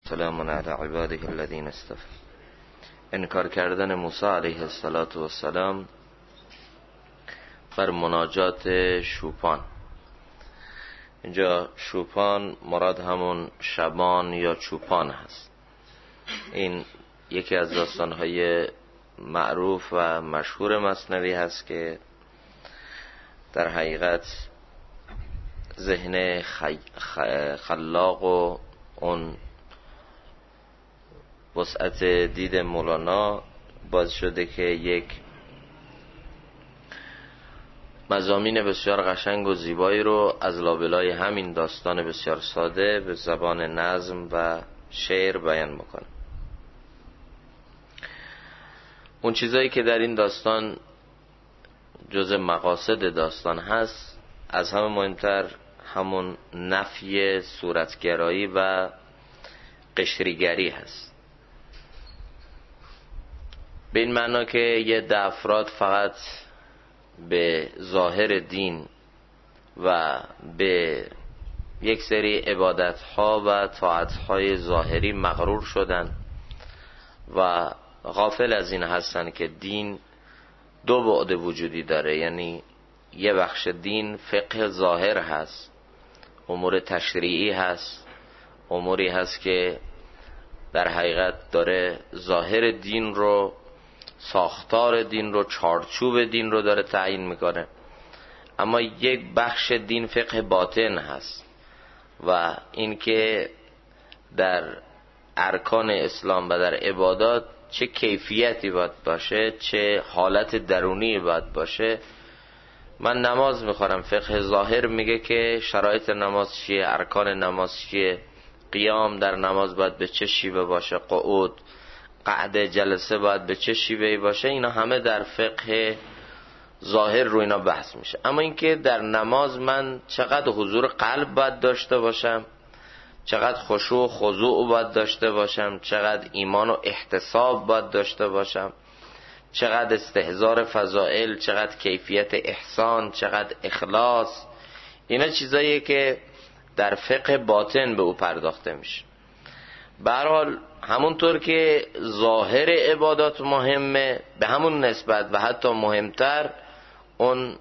سلام علی عباده الذین اصطفى. انکار کردن موسی علیه السلام بر مناجات شوپان. اینجا شوپان مراد همون شبان یا چوپان هست. این یکی از داستانهای معروف و مشهور مثنوی هست که در حقیقت ذهن خلاق و اون وسعت دید مولانا باز شده که یک مضامین بسیار قشنگ و زیبایی رو از لابلای همین داستان بسیار ساده به زبان نظم و شعر بیان میکنه. اون چیزایی که در این داستان جزء مقاصد داستان هست، از همه مهمتر همون نفی صورتگرایی و قشریگری هست. به این معنا که یه ده افراد فقط به ظاهر دین و به یک سری عبادت‌ها و طاعت‌های ظاهری مغرور شدن و غافل از این هستن که دین دو بعد وجودی داره. یعنی یه بخش دین فقه ظاهر هست، امور تشریعی هست، اموری هست که در حقیقت داره ظاهر دین رو، ساختار دین رو، چارچوب دین رو داره تعیین میکنه. اما یک بخش دین فقه باطن هست و این که در ارکان اسلام و در عبادات چه کیفیتی باید باشه، چه حالت درونی باید باشه. من نماز میخورم، فقه ظاهر میگه که شرایط نماز چیه، ارکان نماز چیه، قیام در نماز باید به چه شیوه باشه، قعود، قعده جلسه باید به چه شیوهی باشه. اینا همه در فقه ظاهر رو اینا بحث میشه. اما اینکه در نماز من چقدر حضور قلب باید داشته باشم، چقدر خشوع و خضوع باید داشته باشم، چقدر ایمان و احتساب باید داشته باشم، چقدر استحضار فضائل، چقدر کیفیت احسان، چقدر اخلاص، اینا چیزاییه که در فقه باطن به او پرداخته میشه. به هر حال همونطور که ظاهر عبادات مهمه، به همون نسبت و حتی مهمتر اون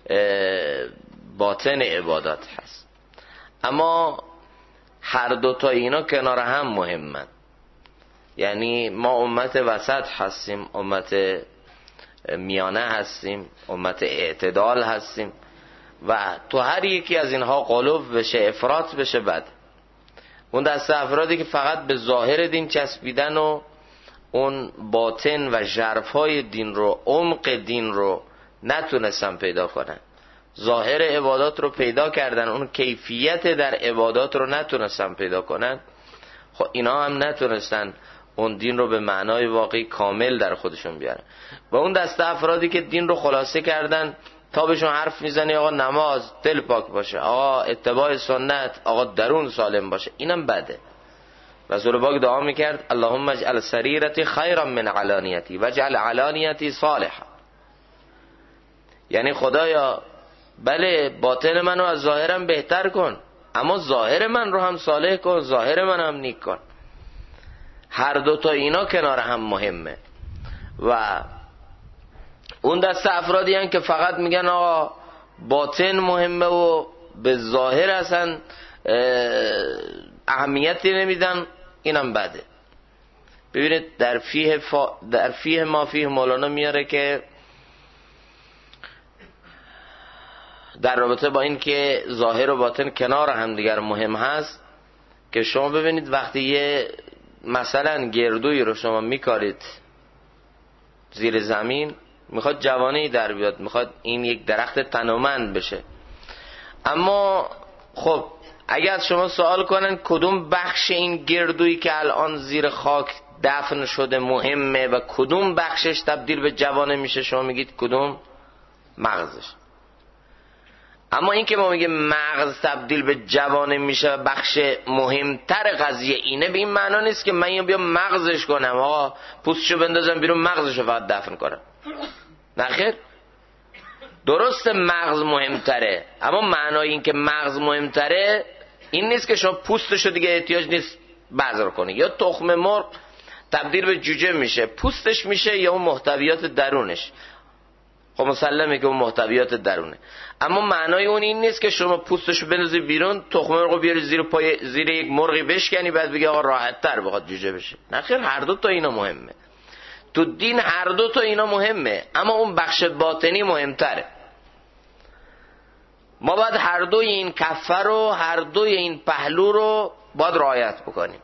باطن عبادات هست. اما هر دوتا اینا کنار هم مهمن. یعنی ما امت وسط هستیم، امت میانه هستیم، امت اعتدال هستیم و تو هر یکی از اینها غلو بشه، افراط بشه بد. اون دسته افرادی که فقط به ظاهر دین چسبیدن و اون باطن و ژرفای دین رو، عمق دین رو نتونستن پیدا کنن، ظاهر عبادات رو پیدا کردن، اون کیفیت در عبادات رو نتونستن پیدا کنن، خب اینا هم نتونستن اون دین رو به معنای واقعی کامل در خودشون بیارن. و اون دسته افرادی که دین رو خلاصه کردن، تا بهشون حرف میزنی آقا نماز، دل پاک باشه، آقا اتباع سنت، آقا درون سالم باشه، اینم بده. رسول پاک دعا میکرد اللهم اجعل سریرتی خیرا من علانیتی واجعل علانیتی صالحا. یعنی خدایا بله باطن منو از ظاهرم بهتر کن، اما ظاهر من رو هم صالح کن، ظاهر من هم نیک کن. هر دوتا اینا کنار هم مهمه. و اون دسته افرادی هن که فقط میگن آقا باطن مهمه و به ظاهر اصلا اهمیتی نمیدن، اینم بده. ببینید در فیه ما فیه مولانا میاره که در رابطه با این که ظاهر و باطن کنار هم دیگر مهم هست، که شما ببینید وقتی یه مثلا گردوی رو شما میکارید زیر زمین، میخواد جوانه‌ای در بیاد، میخواد این یک درخت تنومند بشه. اما خب اگه از شما سوال کنن کدوم بخش این گردویی که الان زیر خاک دفن شده مهمه و کدوم بخشش تبدیل به جوانه میشه، شما میگید کدوم؟ مغزش. اما این که ما میگه مغز تبدیل به جوانه میشه و بخش مهمتر قضیه اینه، به این معنا نیست که من بیام مغزش کنم، آقا پوستشو بندازم بیرون مغزشو فقط دفن کنم. نه خیر، درست مغز مهمتره، اما معنای این که مغز مهمتره این نیست که شما پوستشو دیگه احتیاج نیست بذر کنی. یا تخم مرغ تبدیل به جوجه میشه، پوستش میشه یا اون محتویات درونش. خب مسلمه که اون محتویات درونه، اما معنای اون این نیست که شما پوستشو بندازی بیرون، تخم مرغو بیاری زیر یک مرغی بشکنی بعد بگی آقا راحت تر بخواد جوجه بشه. نه خیر، هر دو تا اینا مهمه تو دین، هر دو تا اینا مهمه، اما اون بخش باطنی مهمتره. ما باید هر دوی این کفه رو، هر دوی این پهلو رو باید رعایت بکنیم.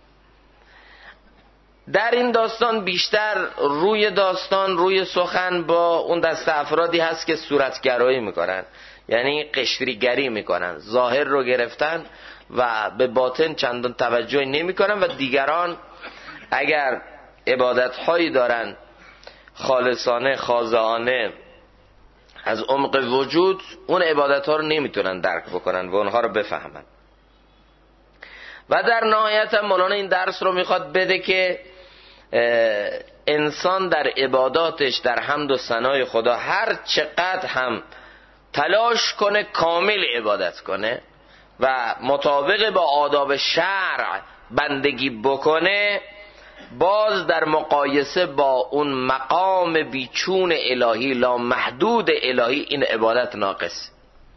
در این داستان بیشتر روی سخن با اون دست افرادی هست که صورتگرایی میکنن، یعنی قشریگری میکنن، ظاهر رو گرفتن و به باطن چندان توجه نمیکنن و دیگران اگر عبادت‌هایی دارن خالصانه خاضعانه از عمق وجود، اون عبادت‌ها رو نمیتونن درک بکنن و اونها رو بفهمن. و در نهایت هم مولانا این درس رو میخواد بده که انسان در عباداتش، در حمد و ثنای خدا، هر چقدر هم تلاش کنه کامل عبادت کنه و مطابق با آداب شرع بندگی بکنه، باز در مقایسه با اون مقام بیچون الهی، لا محدود الهی، این عبادت ناقص.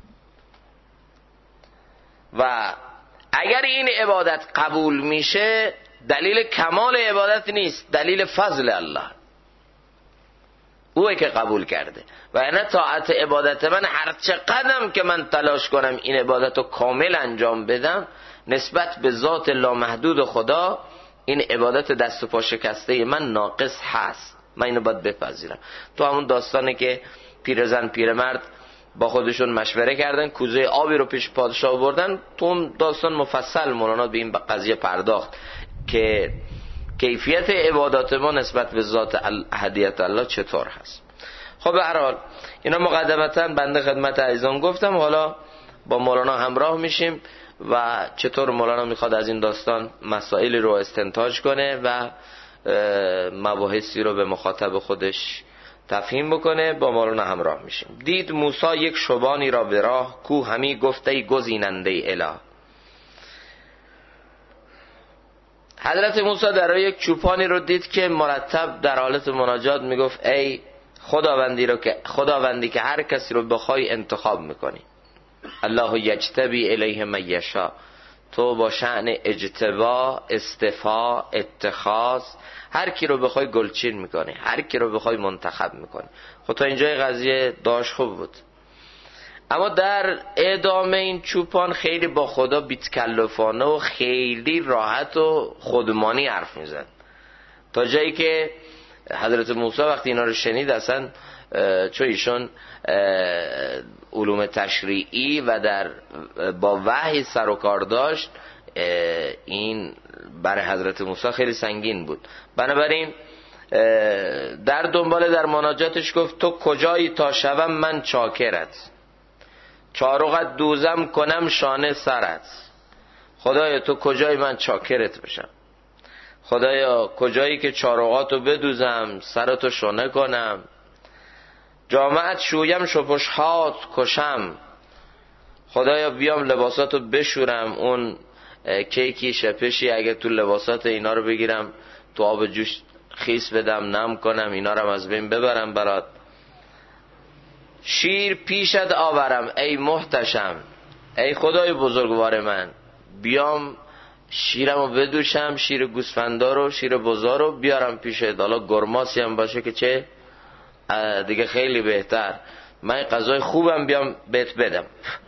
و اگر این عبادت قبول میشه، دلیل کمال عبادت نیست، دلیل فضل الله، اوه که قبول کرده. و نه طاعت عبادت من، هر چقدرم که من تلاش کنم این عبادت رو کامل انجام بدم، نسبت به ذات لامحدود خدا این عبادت دست و پا شکسته من ناقص هست. من اینو باید بپذیرم. تو همون داستانه که پیرزن پیرمرد با خودشون مشوره کردن، کوزه آبی رو پیش پادشاه بردن. تو اون داستان مفصل مولانا به این قضیه پرداخت که کیفیت عبادات ما نسبت به ذات احدیت الله چطور هست. خب به هر حال اینا مقدمتا بنده خدمت عزیزان گفتم. حالا با مولانا همراه میشیم و چطور مولانا میخواد از این داستان مسائلی رو استنتاج کنه و مباحثی رو به مخاطب خودش تفهیم بکنه. با مولانا همراه میشیم. دید موسی یک شبانی را به راه، کو همی گفته گزیننده اله. حضرت موسی در راه یک چوپانی رو دید که مرتب در حالت مناجات میگفت ای خداوندی که هر کسی رو بخوای انتخاب میکنی. الله یجتبی الیه من یشاء. تو با شأن اجتبا، استفا، اتخاذ، هر کی رو بخوای گلچین میکنی، هر کی رو بخوای منتخب میکنی. خب تا اینجای قضیه داشت خوب بود، اما در ادامه این چوپان خیلی با خدا بی‌تکلفانه و خیلی راحت و خودمانی حرف میزد، تا جایی که حضرت موسی وقتی اینا رو شنید، اصلا چون ایشون علوم تشریعی و با وحی سر و کار داشت، این برای حضرت موسی خیلی سنگین بود. بنابراین در دنبال در مناجاتش گفت تو کجایی تا شوم من چاکرت، چارقت دوزم کنم شانه سرت. خدایا تو کجایی من چاکرت بشم، خدایا کجایی که چارقاتو بدوزم، سرتو شانه کنم، جامعت شویم شپشهات کشم. خدایا بیام لباساتو بشورم، اون کیکی شپشی اگه تو لباسات اینا رو بگیرم تو آب جوش خیس بدم نم کنم، اینا رو از بین ببرم برات. شیر پیشت آورم ای محتشم، ای خدای بزرگوار من، بیام شیرمو بدوشم، شیر گوسفندار و شیر بزار رو بیارم پیشت، حالا گرماسی هم باشه که چه دیگه خیلی بهتر، من غذای خوبم بیام بهت بدم.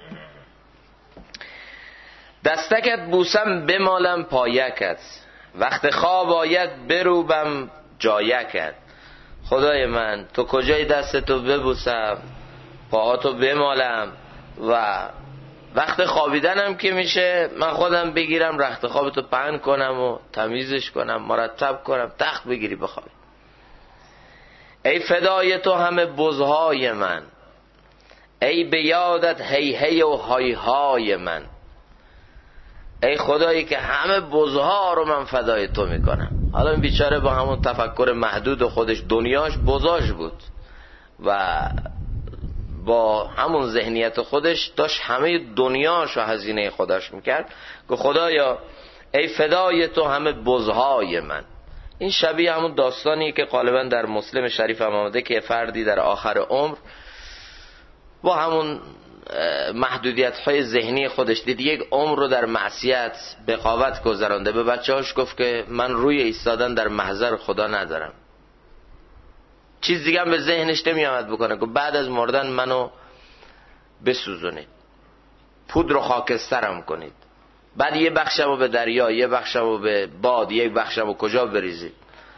دستکت بوسم بمالم پایکت، وقت خواب آید بروبم جایکت. خدای من تو کجای دستتو ببوسم، پاهاتو بمالم و وقت خوابیدنم که میشه من خودم بگیرم رخت خوابتو پهن کنم و تمیزش کنم، مرتب کنم، تخت بگیری بخوابی. ای فدای تو همه بزهای من، ای به یادت هی هی و های های من. ای خدایی که همه بزها رو من فدای تو میکنم. حالا این بیچاره با همون تفکر محدود خودش، دنیاش بزاش بود و با همون ذهنیت خودش داشت همه دنیاش و هزینه خودش میکرد که خدایا ای فدای تو همه بزهای من. این شبیه همون داستانیه که غالبا در مسلم شریف هم آمده که فردی در آخر عمر با همون محدودیت‌های ذهنی خودش دید یک عمر رو در معصیت بقاوت گذرانده. به بچه‌هاش گفت که من روی ایستادن در محضر خدا ندارم، چیز دیگه هم به ذهنش نمی‌آمد بکنه که بعد از مردن منو بسوزونید، پودر و خاکسترم کنید، بعد یه بخشمو به دریا، یه بخشمو به باد، یک بخشمو کجا بریزید.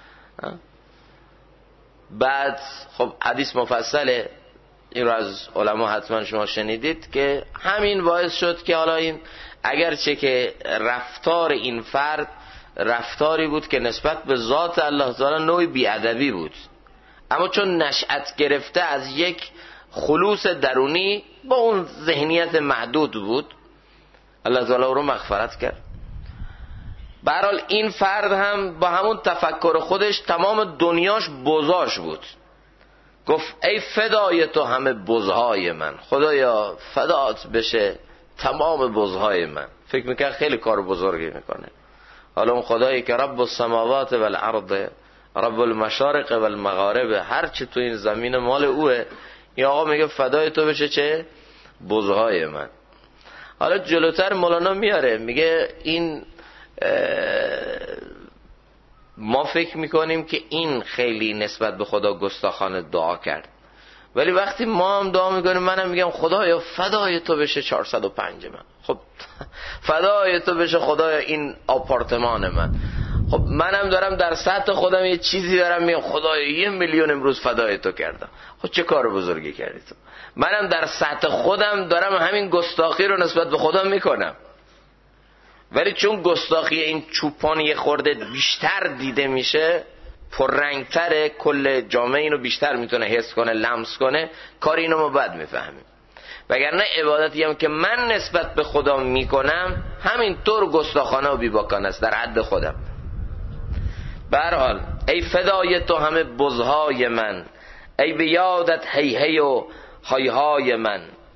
بعد خب حدیث مفصله، این رو از علما حتما شما شنیدید که همین باعث شد که حالا این اگرچه که رفتار این فرد رفتاری بود که نسبت به ذات الله تعالی نوعی بیادبی بود، اما چون نشأت گرفته از یک خلوص درونی با اون ذهنیت محدود بود، الله تعالی رو مغفرت کرد. به هر حال این فرد هم با همون تفکر خودش تمام دنیاش بزاش بود. گفت ای فدای تو همه بزهای من، خدایا فدات بشه تمام بزهای من. فکر میکنه خیلی کار بزرگی میکنه. حالا اون خدایی که رب السماوات و الارض، رب المشارق و المغارب، هر چی تو این زمین مال اوه، این آقا میگه فدای تو بشه چه؟ بزهای من. حالا جلوتر مولانا میاره میگه این ما فکر میکنیم که این خیلی نسبت به خدا گستاخانه دعا کرد، ولی وقتی ما هم دعا میکنیم منم میگم خدایا فدای تو بشه 405 من، خب فدای تو بشه خدایا این آپارتمان من، خب منم دارم در سطح خودم یه چیزی دارم میگم خدایا 1 میلیون امروز فدای تو کردم. خب چه کار بزرگی کردی تو؟ منم در سطح خودم دارم همین گستاخی رو نسبت به خدا میکنم، ولی چون گستاخی این چوپان یه خورده بیشتر دیده میشه، پررنگتره، کل جامعه اینو بیشتر میتونه حس کنه، لمس کنه، کار اینو ما بد میفهمیم. وگرنه عبادتی هم که من نسبت به خدا میکنم همینطور گستاخانه و بیباکانه است در حد خودم. به هر حال ای فدای تو همه بزهای من، ای به یادت هی هی و های های من.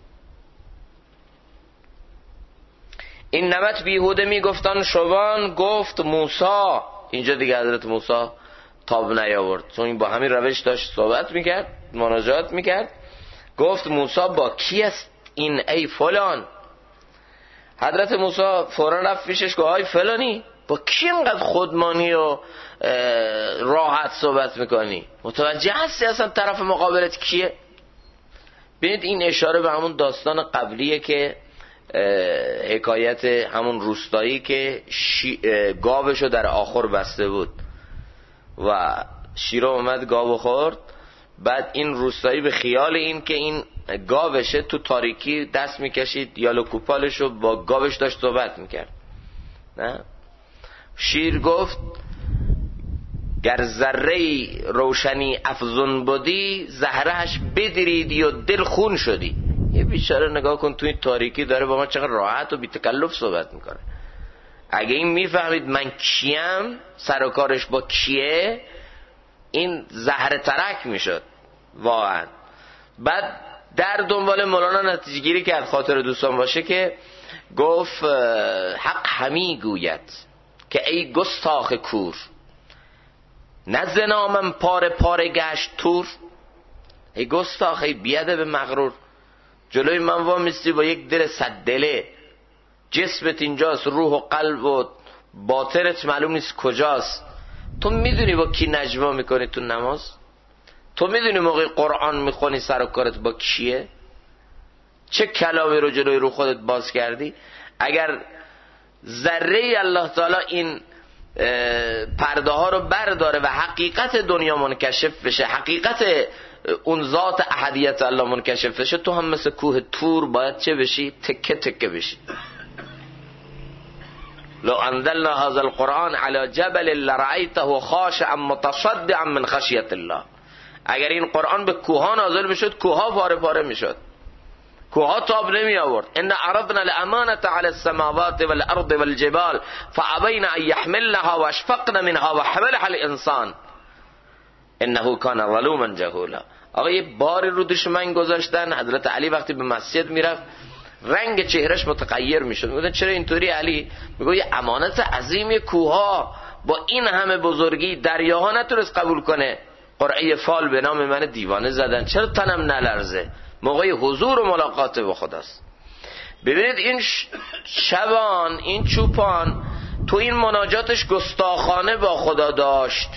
این نمت بیهوده میگفتن شوان، گفت موسی. اینجا دیگه حضرت موسی تاب نیاورد، چون این با همین روش داشت صحبت میکرد، مناجات میکرد. گفت موسی با کی است این ای فلان؟ حضرت موسی فوراً رفت پیشش گفت آی فلانی، با کی اینقدر خودمانی و راحت صحبت میکنی؟ متوجه هستی اصلا طرف مقابلت کیه؟ ببینید این اشاره به همون داستان قبلیه که حکایت همون روستایی که گاوشو در آخر بسته بود و شیره اومد گاو خورد. بعد این روستایی به خیال این که این گاوشه تو تاریکی دست میکشید یا لکوپالشو با گاوش داشت صحبت میکرد. نه؟ شیر گفت گر ذره روشنی افزون بودی، زهرهش بدریدی و دل خون شدی. یه بیچاره نگاه کن توی تاریکی داره با ما چقدر راحت و بی تکلف صحبت میکنه. اگه این میفهمید من کیم، سر و کارش با کیه، این زهر ترک میشد واقعا. بعد در دنبال مولانا نتیجه گیری کرد، خاطر دوستان باشه، که گفت حق همی گوید که ای گستاخ کور، نه زنامم پاره پاره گشت تور. ای گستاخ، ای بیادب مغرور، جلوی من وامیستی با یک دل صد دله، جسمت اینجاست، روح و قلب و باطنت معلوم نیست کجاست. تو میدونی با کی نجوا میکنی تو نماز؟ تو میدونی موقع قرآن میخونی سر و کارت با کیه؟ چه کلامی رو جلوی رو خودت باز کردی؟ اگر ذره الله تعالی این پرده ها رو برداره و حقیقت دنیا منکشف بشه، حقیقت اون ذات احدیت الله منکشف بشه، تو هم مثل کوه تور باید چه بشی؟ تکه تکه بشی. لو انزلنا هذا القرآن على جبل لرأيته خاشعا متصدعا من خشیت الله. اگر این قرآن به کوها نازل میشد، کوها پاره پاره میشد، کوها تاب نمی آورد. ان عرضنا الامانه على السماوات والارض والجبال فابين ان يحملنها واشفقن منها وحملها الانسان انه كان ظلوما جهولا. آقا یه باری رو دشمن گذاشتن. حضرت علی وقتی به مسجد میرفت رنگ چهرش متغیر میشد. میگفتن چرا اینطوری علی؟ میگه یه امانت عظیم، کوها با این همه بزرگی دریاها نتونست قبول کنه، قرعه فال به نام من دیوانه زدن، چرا تنم نلرزه؟ موقع حضور و ملاقات با خداست. ببینید این شبان، این چوپان تو این مناجاتش گستاخانه با خدا داشت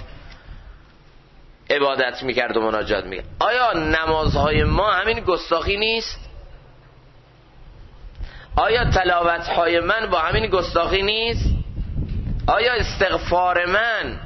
عبادت میکرد و مناجات میکرد. آیا نمازهای ما همین گستاخی نیست؟ آیا تلاوتهای من با همین گستاخی نیست؟ آیا استغفار من،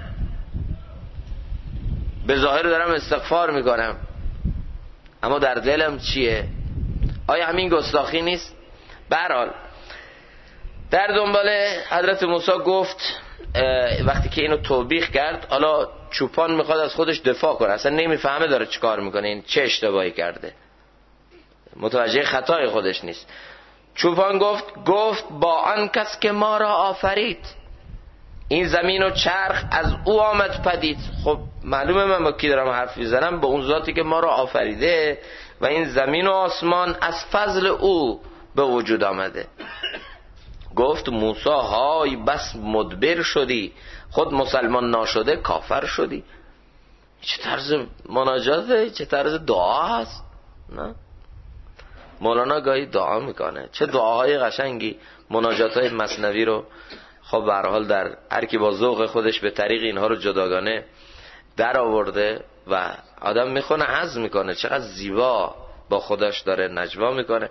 به ظاهر دارم استغفار میکنم اما در دلم چیه؟ آیا همین گستاخی نیست؟ به هر حال در دنبال حضرت موسی گفت وقتی که اینو توبیخ کرد، حالا چوپان میخواد از خودش دفاع کنه، اصلا نمیفهمه داره چی کار میکنه، این چه اشتباهی کرده، متوجه خطای خودش نیست. چوپان گفت با آن کس که ما را آفرید، این زمین و چرخ از او آمد پدید. خب معلومه من با کی دارم حرف میزنم؟ با اون ذاتی که ما را آفریده و این زمین و آسمان از فضل او به وجود آمده. گفت موسی های بس مدبر شدی، خود مسلمان ناشده کافر شدی. چه طرز مناجاته؟ چه طرز دعا هست؟ نه مولانا گاهی دعا میکنه، چه دعاهای قشنگی. مناجاتهای مثنوی رو خب به هر حال در هر کی با ذوق خودش به طریق اینها رو جداگانه در آورده و آدم میخونه حظ میکنه چقدر زیبا با خودش داره نجوا میکنه.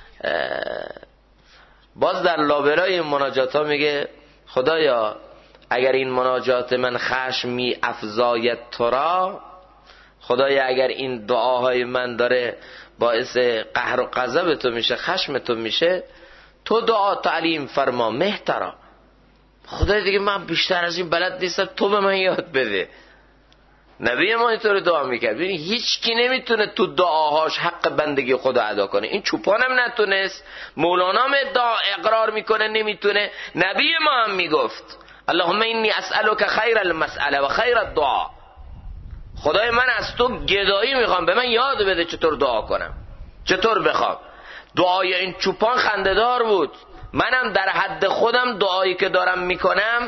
باز در لابلای مناجات ها میگه خدایا اگر این مناجات من خشم می افزاید تو را، خدایا اگر این دعاهای من داره باعث قهر و غضب تو میشه، خشم تو میشه، تو دعا تعلیم فرما مهترا. خدای دیگه من بیشتر از این بلد نیستم، تو به من یاد بده. نبی ما اینطور دعا میکرد. ببین هیچ کی نمیتونه تو دعاهاش حق بندگی خدا ادا کنه. این چوپانم نتونست، مولانا هم اقرار میکنه نمیتونه، نبی ما هم میگفت اللهم انی اسألک خیر المسئله و خیر الدعا. خدای من از تو گدایی میخوام، به من یاد بده چطور دعا کنم، چطور بخوام. دعای این چوپان خنده‌دار بود. منم در حد خودم دعایی که دارم میکنم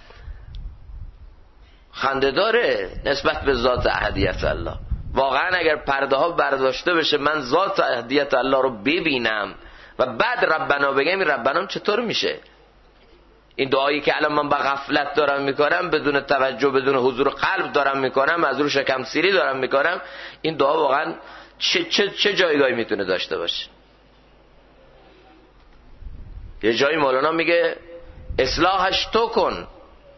خنده داره نسبت به ذات احدیت الله. واقعا اگر پرده ها برداشته بشه من ذات احدیت الله رو ببینم و بعد ربنا بگم، این ربنام چطور میشه؟ این دعایی که الان من با غفلت دارم میکنم، بدون توجه، بدون حضور قلب دارم میکنم، از رو شکم سیری دارم میکنم، این دعا واقعا چه جایگاهی میتونه داشته باشه؟ یه جایی مولانا میگه اصلاحش تو کن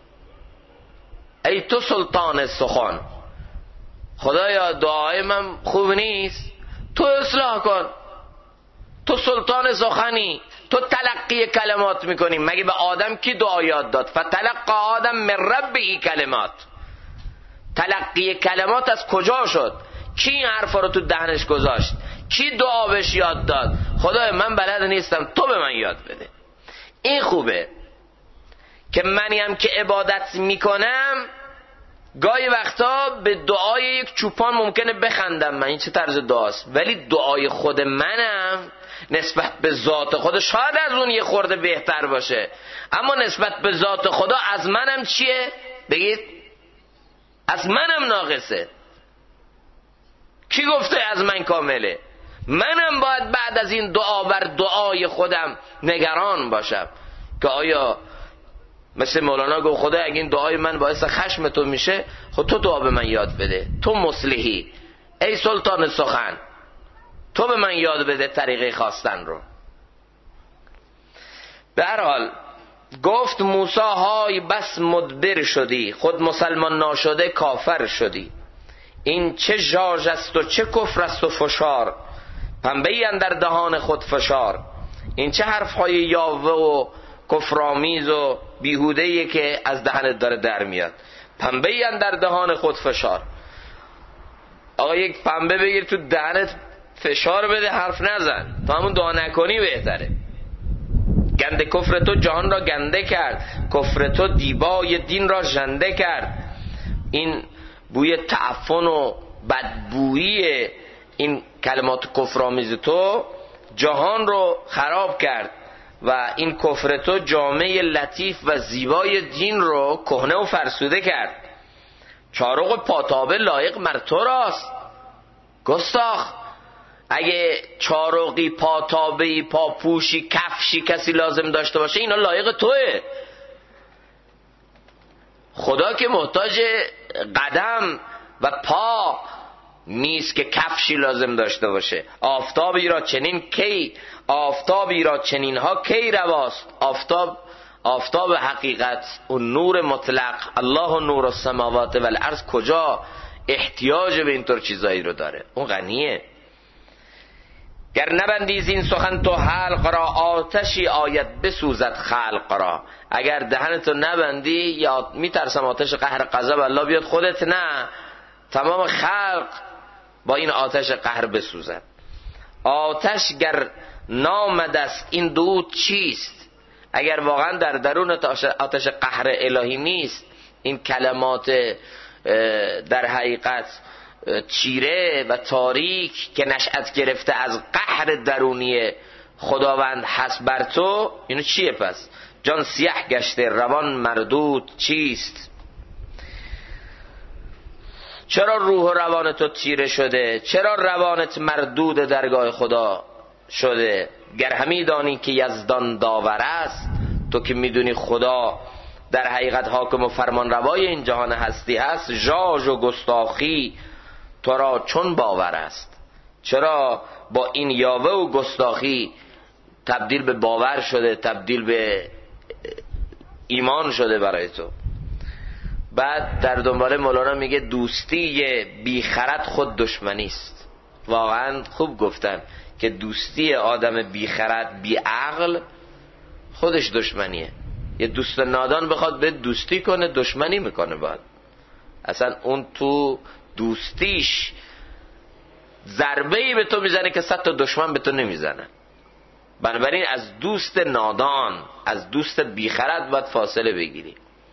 ای تو سلطان سخن. خدایا دعای من خوب نیست، تو اصلاح کن، تو سلطان سخنی، تو تلقی کلمات میکنی. مگه به آدم کی دعا یاد داد؟ فتلقی آدم من ربه کلمات. تلقی کلمات از کجا شد؟ کی این حرفا رو تو دهنش گذاشت؟ کی دعا بهش یاد داد؟ خدای من بلد نیستم، تو به من یاد بده. این خوبه که منیم که عبادت میکنم گاهی وقتا به دعای یک چوپان ممکنه بخندم، من این چه طرز دعاست، ولی دعای خود منم نسبت به ذات خدا شاید از اون یه خورده بهتر باشه، اما نسبت به ذات خدا از منم چیه؟ بگید از منم ناقصه. کی گفته از من کامله؟ منم باید بعد از این دعا بر دعای خودم نگران باشم که آیا مثل مولانا گفت خدا اگه این دعای من باعث خشم تو میشه، خود تو دعا به من یاد بده، تو مصلحی، ای سلطان سخن، تو به من یاد بده طریقه خواستن رو. به هر حال گفت موسی های بس مدبر شدی، خود مسلمان ناشده کافر شدی. این چه ژاژ است و چه کفر است و فشار، پنبه‌ای اندر دهان خود فشار. این چه حرف های یاوه و کفرآمیز و بیهوده‌ای که از دهنت داره در میاد. پنبه‌ای اندر دهان خود فشار. آقا یک پنبه بگیر تو دهنت فشار بده، حرف نزن، تو همون دعا نکنی بهتره. گنده کفر تو جهان را گنده کرد، کفر تو دیبای دین را ژنده کرد. این بوی تعفن و بدبویی این کلمات کفرآمیز تو جهان رو خراب کرد و این کفر تو جامعه لطیف و زیبای دین رو کهنه و فرسوده کرد. چارق پاتابه لایق مر تو راست گستاخ. اگه چارقی، پاتابهی، پاپوشی، کفشی کسی لازم داشته باشه اینا لایق توه. خدا که محتاج قدم و پا نیست که کفشی لازم داشته باشه. آفتابی را چنین کی، آفتابی را چنین ها کی رواست. آفتاب حقیقت، اون نور مطلق، الله نور السماوات و الارض، کجا احتیاج به اینطور چیزایی رو داره؟ اون غنیه. گر نبندی زین سخن تو حلق را، آتشی آید بسوزد خلق را. اگر دهنتو نبندی یا میترسم آتش قهر غضب الله بیاد، خودت نه، تمام خلق با این آتش قهر بسوزد. آتش گر نامد است این دود چیست؟ اگر واقعا در درون آتش قهر الهی نیست، این کلمات در حقیقت چیره و تاریک که نشأت گرفته از قهر درونی خداوند هست بر تو، اینو چیه پس؟ جان سیاه گشته روان مردود چیست؟ چرا روح و روان تو تیره شده؟ چرا روانت مردود درگاه خدا شده؟ گر همی دانی که یزدان داور است، تو که میدونی خدا در حقیقت حاکم و فرمان روای این جهان هستی هست، ژاژ و گستاخی تو را چون باور است؟ چرا با این یاوه و گستاخی تبدیل به باور شده، تبدیل به ایمان شده برای تو؟ بعد در دنباله مولانا میگه دوستی بیخرد خود دشمنی است. واقعا خوب گفتن که دوستی آدم بیخرد بیعقل خودش دشمنیه. یه دوست نادان بخواد به دوستی کنه دشمنی میکنه باید. اصلا اون تو دوستیش ضربه‌ای به تو میزنه که 100 تا دشمن به تو نمیزنن. بنابراین از دوست نادان، از دوست بیخرد باید فاصله بگیری.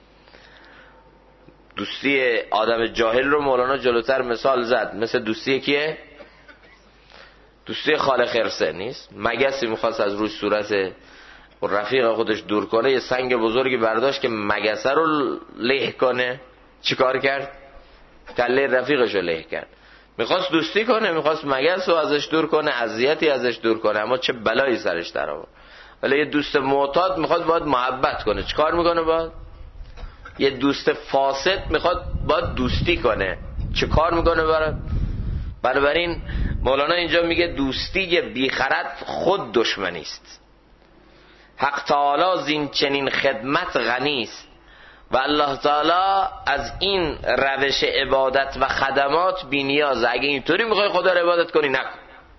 دوستی آدم جاهل رو مولانا جلوتر مثال زد، مثل دوستی کیه؟ دوستی خال خرسه نیست. مگسی میخواست از روی صورت رفیق خودش دور کنه، یه سنگ بزرگی برداشت که مگسه رو له کنه، چیکار کرد؟ کله رفیقش رو له کرد. میخواست دوستی کنه، میخواست مگس رو ازش دور کنه، اذیتی ازش دور کنه، اما چه بلایی سرش در آورد. ولی یه دوست معتاد میخواد باید محبت کنه، چیکار میکنه باید؟ یه دوست فاسد میخواد باید دوستی کنه، چیکار میکنه برات؟ بنابراین مولانا اینجا میگه دوستی بیخرد خود دشمنی است. حق تعالی زین چنین خدمت غنی است و الله تعالی از این روش عبادت و خدمات بی نیازه. اگه اینطوری میخوای خدا رو عبادت کنی نکن.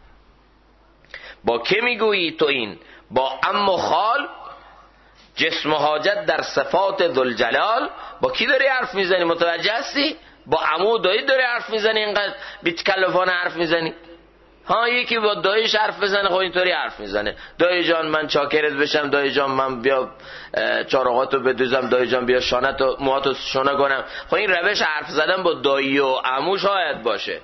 با که میگویی تو این؟ با عم و خال، جسم و حاجت در صفات ذوالجلال. با کی داری حرف میزنی؟ متوجه هستی؟ با عمو و دایی داری حرف میزنی؟ اینقدر بی‌تکلفانه حرف میزنی؟ ها، یکی با داییش حرف بزنه خب اینطوری حرف میزنه، دایی جان من چاکرت بشم، دایی جان من بیا چارقاتو بدوزم، دایی جان بیا شانتو موهاتو شونه کنم. خب این روش حرف زدن با دایی و عمو شاید باشه.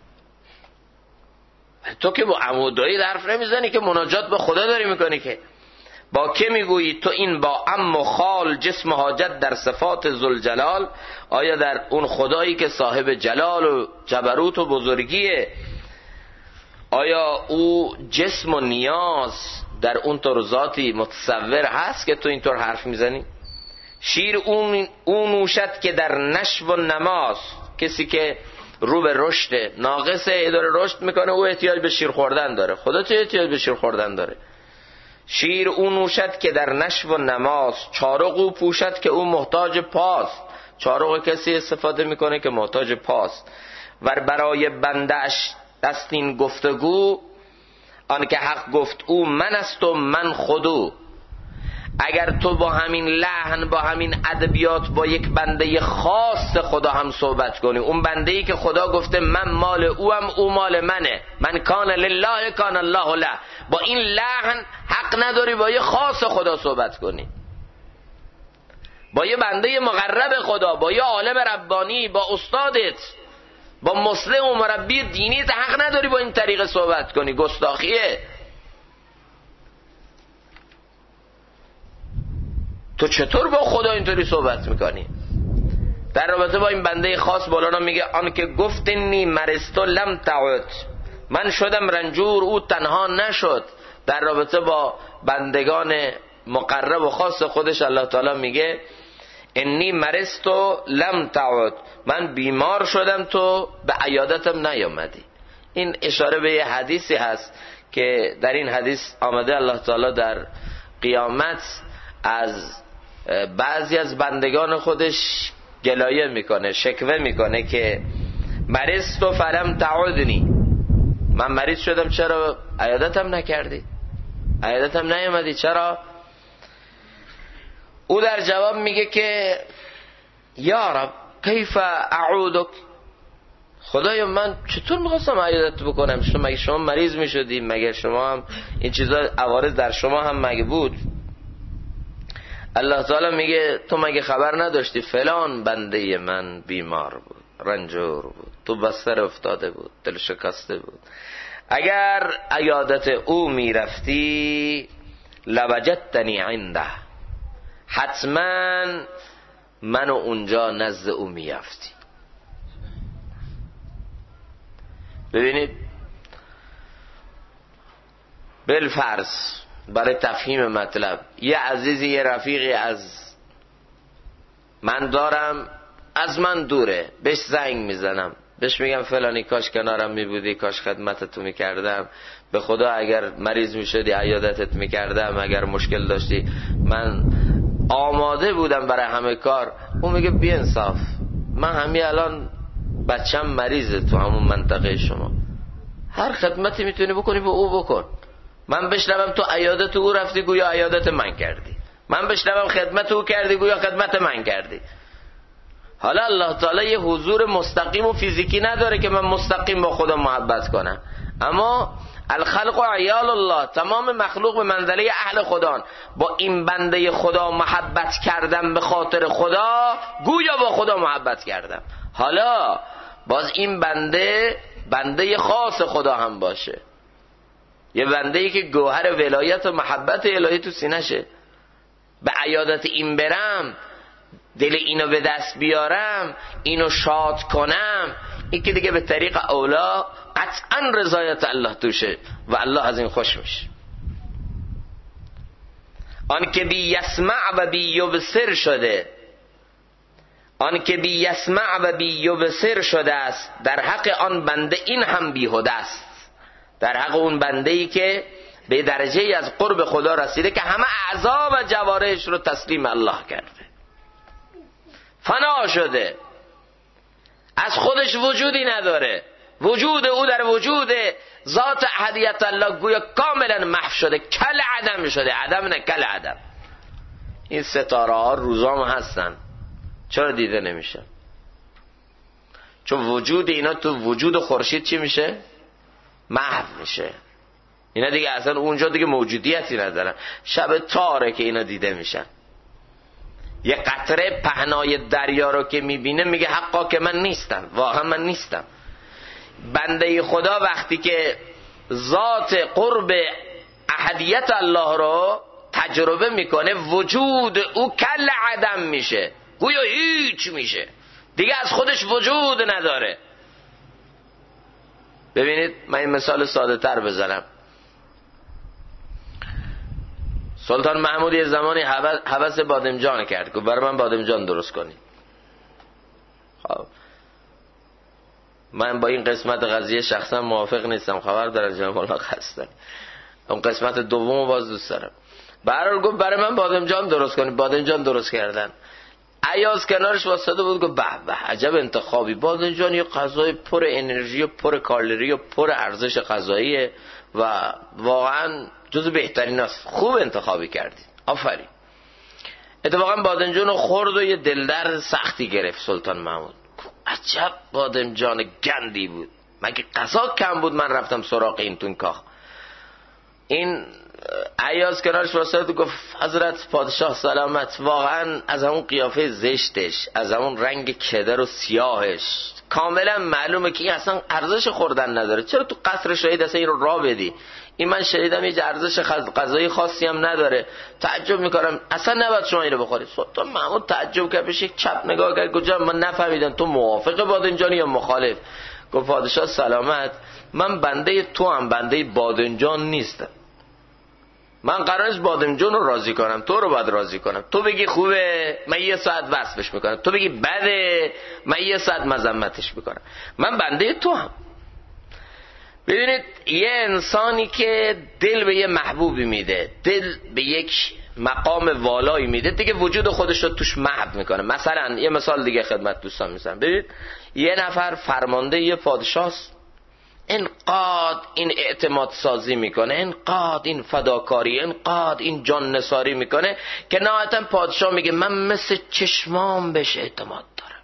تو که با عمو و دایی حرف نمیزنی که، مناجات با خدا داری میکنی که. با که میگویی تو این؟ با عم و خال، جسم و حاجت در صفات ذوالجلال. آیا در اون خدایی که صاحب جلال و جبروت و بزرگیه، آیا او جسم و نیاز در اون طور ذاتی متصور هست که تو اینطور حرف میزنی؟ شیر اون نوشد که در نشو و نماز. کسی که رو به رشد ناقصه، داره رشد میکنه، او احتیاج به شیر خوردن داره. خدا چه احتیاج به شیر خوردن داره؟ شیر اون نوشد که در نشو و نماز، چارق او پوشد که او محتاج پاست. چارق کسی استفاده میکنه که محتاج پاست. ور برای بندش دست این گفتگو، آن که حق گفت او من است و من خودو. اگر تو با همین لحن، با همین ادبیات با یک بنده خاص خدا هم صحبت کنی، اون بنده‌ای که خدا گفته من مال او هم او مال منه، من کان لله کان الله له، با این لحن حق نداری با یه خاص خدا صحبت کنی، با یه بنده مقرب خدا، با یه عالم ربانی، با استادت، با مسلم و مربی دینی حق نداری با این طریق صحبت کنی. گستاخیه. تو چطور با خدا اینطوری صحبت میکنی؟ در رابطه با این بنده خاص مولانا میگه آن که گفتنی مرستو لم تعد، من شدم رنجور او تنها نشد. در رابطه با بندگان مقرب و خاص خودش الله تعالی میگه انی مرستو لم تعد، من بیمار شدم تو به عیادتم نیامدی. این اشاره به یه حدیثی هست که در این حدیث آمده الله تعالی در قیامت از بعضی از بندگان خودش گلایه میکنه، شکوه میکنه که مرضت فلم تعودنی، من مریض شدم چرا عیادتم نکردی، عیادتم نیامدی، چرا؟ او در جواب میگه که یا رب کیف اعودک، خدایا من چطور میخواستم عیادت بکنم؟ مگه شما مریض میشدی؟ مگه شما هم این چیزا عوارض در شما هم مگه بود؟ الله تعالی میگه تو مگه خبر نداشتی فلان بنده من بیمار بود، رنجور بود، تو بستر افتاده بود، دل شکسته بود، اگر عیادت او میرفتی لوجدتنی عنده، حتما منو اونجا نزد او میافتی. ببینید بالفرض برای تفهیم مطلب یه عزیزی یه رفیقی از من دارم، از من دوره، بهش زنگ میزنم، بهش میگم فلانی کاش کنارم میبودی، کاش خدمتتو میکردم، به خدا اگر مریض میشدی عیادتت میکردم، اگر مشکل داشتی من آماده بودم برای همه کار. اون میگه بی انصاف، من همین الان بچم مریضه تو همون منطقه شما، هر خدمتی میتونی بکنی به او بکن، من بشنوم تو عیادت او رفتی گویا عیادت من کردی، من بشنوم خدمت او کردی گویا خدمت من کردی. حالا الله تعالی یه حضور مستقیم و فیزیکی نداره که من مستقیم با خدا محبت کنم، اما الخلق و عیال الله، تمام مخلوق به منزله اهل خدا. با این بنده خدا محبت کردم به خاطر خدا گویا با خدا محبت کردم. حالا باز این بنده خاص خدا هم باشه، یه بنده‌ای که گوهر ولایت و محبت الهی تو سینشه، به عیادت این برم، دل اینو به دست بیارم، اینو شاد کنم، این که دیگه به طریق اولا قطعا رضایت الله توشه و الله از این خوش میشه. آن که بی یسمع و بی یبصر شده، آن که بی یسمع و بی یبصر شده است، در حق آن بنده این هم بیهوده است. در حق اون بنده‌ای که به درجه از قرب خدا رسیده که همه اعضا و جوارحش رو تسلیم الله کرده، فنا شده، از خودش وجودی نداره، وجود او در وجود ذات احدیت الله گویا کاملا محو شده، کل عدم شده، عدم نه کل عدم. این ستاره ها روزام هستن، چرا دیده نمیشن؟ چون وجود اینا تو وجود خورشید چی میشه؟ محو میشه. اینا دیگه اصلا اونجا دیگه موجودیتی ندارن، شب تاره که اینا دیده میشن. یه قطره پهنای دریا رو که میبینه میگه حقا که من نیستم، واقعا من نیستم. بنده خدا وقتی که ذات قرب احدیت الله رو تجربه میکنه وجود او کل عدم میشه، گویا هیچ میشه، دیگه از خودش وجود نداره. ببینید من این مثال ساده تر بزنم. سلطان محمود یه زمانی هوس بادمجان کرد که برای من بادمجان درست کنی. خب من با این قسمت قضیه شخصا موافق نیستم، خبر دارم جناب مولانا هستن، اون قسمت دومو باز دوست دارم. برای گفت برای من بادمجان درست کنی، بادمجان درست کردن. عیاز کنارش واسطه بود، گفت به به عجب انتخابی، بادمجان یه غذای پر انرژی و پر کالری و پر ارزش غذاییه و واقعا جزو بهترین است، خوب انتخابی کردی، آفرین. اتفاقا بادمجان رو خورد و یه دلدرد سختی گرفت سلطان محمود. عجب بادمجان گندی بود، مگه غذا کم بود من رفتم سراغ این تون کاخ. این عیاز کنارش واسطه گفت حضرت پادشاه سلامت، واقعا از همون قیافه زشتش، از همون رنگ کدر و سیاهش کاملا معلومه که این اصلا ارزش خوردن نداره، چرا تو قصر شهید اصلا این رو راه بدی؟ این من شنیدم یه ارزش غذایی خاصی هم نداره. تعجب میکنم اصلا نباید شما اینو بخورید. سلطان محمود تعجب کرد، بهش یک چپ نگاه کرد، کجا من نفهمیدم تو موافق بادنجانی یا مخالف؟ گفت پادشاه سلامت، من بنده تو هم بنده بادنجان نیستم. من قرار نیست بادمجان رو راضی کنم، تو رو باید راضی کنم. تو بگی خوبه من یه ساعت وصفش میکنم، تو بگی بده من یه ساعت مذمتش میکنم. من بنده تو هم. ببینید یه انسانی که دل به یه محبوبی میده، دل به یک مقام والایی میده، دیگه وجود خودش رو توش محو میکنه. مثلا یه مثال دیگه خدمت دوستان میزنم. ببینید یه نفر فرمانده یه پادشاهست، اینقدر این اعتماد سازی میکنه، اینقدر این فداکاری، اینقدر این جان نثاری میکنه که نهایتا پادشاه میگه من مثل چشمام بهش اعتماد دارم،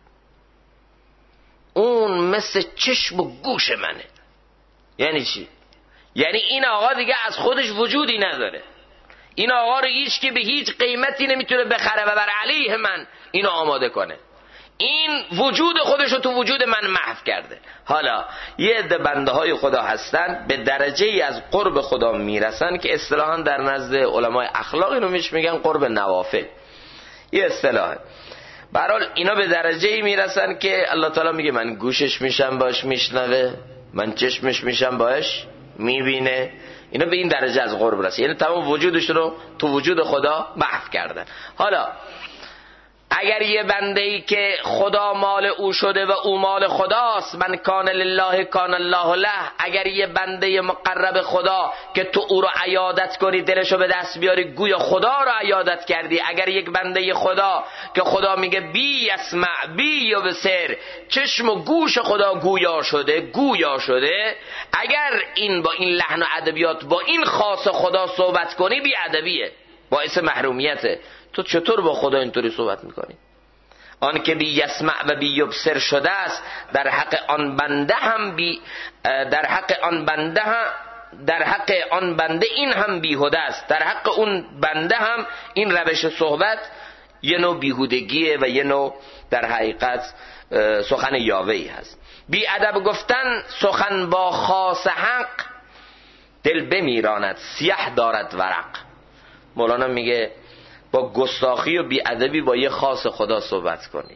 اون مثل چشم و گوش منه. یعنی چی؟ یعنی این آقا دیگه از خودش وجودی نداره، این آقا رو هیچ که به هیچ قیمتی نمیتونه بخره و بر علیه من اینو آماده کنه. این وجود خودش رو تو وجود من محو کرده. حالا یه عده بنده های خدا هستن به درجه ای از قرب خدا میرسن که اصطلاحاً در نزد علمای اخلاق اینو میگن قرب نوافل، یه اصطلاحه. به هر حال اینا به درجه ای میرسن که الله تعالی میگه من گوشش میشم باش میشنوه، من چشمش میشم باش میبینه. اینا به این درجه از قرب رسید، یعنی تمام وجودش رو تو وجود خدا محو کردن. حالا اگر یه بنده‌ای که خدا مال او شده و او مال خداست، من کان لله کان الله له، اگر یه بنده مقرب خدا که تو او رو عیادت کنی، دلشو به دست بیاری گویا خدا رو عیادت کردی، اگر یک بنده خدا که خدا میگه بی اسمع بی یبصر، چشم و گوش خدا گویا شده، اگر این با این لحن و ادبیات با این خاص خدا صحبت کنی بی ادبیه، باعث محرومیته. تو چطور با خدا اینطوری صحبت میکنی؟ آن که بی یسمع و بی یبصر شده است، در حق آن بنده هم در حق آن بنده این هم بیهوده است، در حق اون بنده هم این روش صحبت یه نوع بیهودگیه و یه نوع در حقیقت سخن یاوه‌ای هست. بی ادب گفتن سخن با خاص حق، دل بمیراند سیه دارد ورق. مولانا میگه با گستاخی و بی‌ادبی با یه خاص خدا صحبت کنی.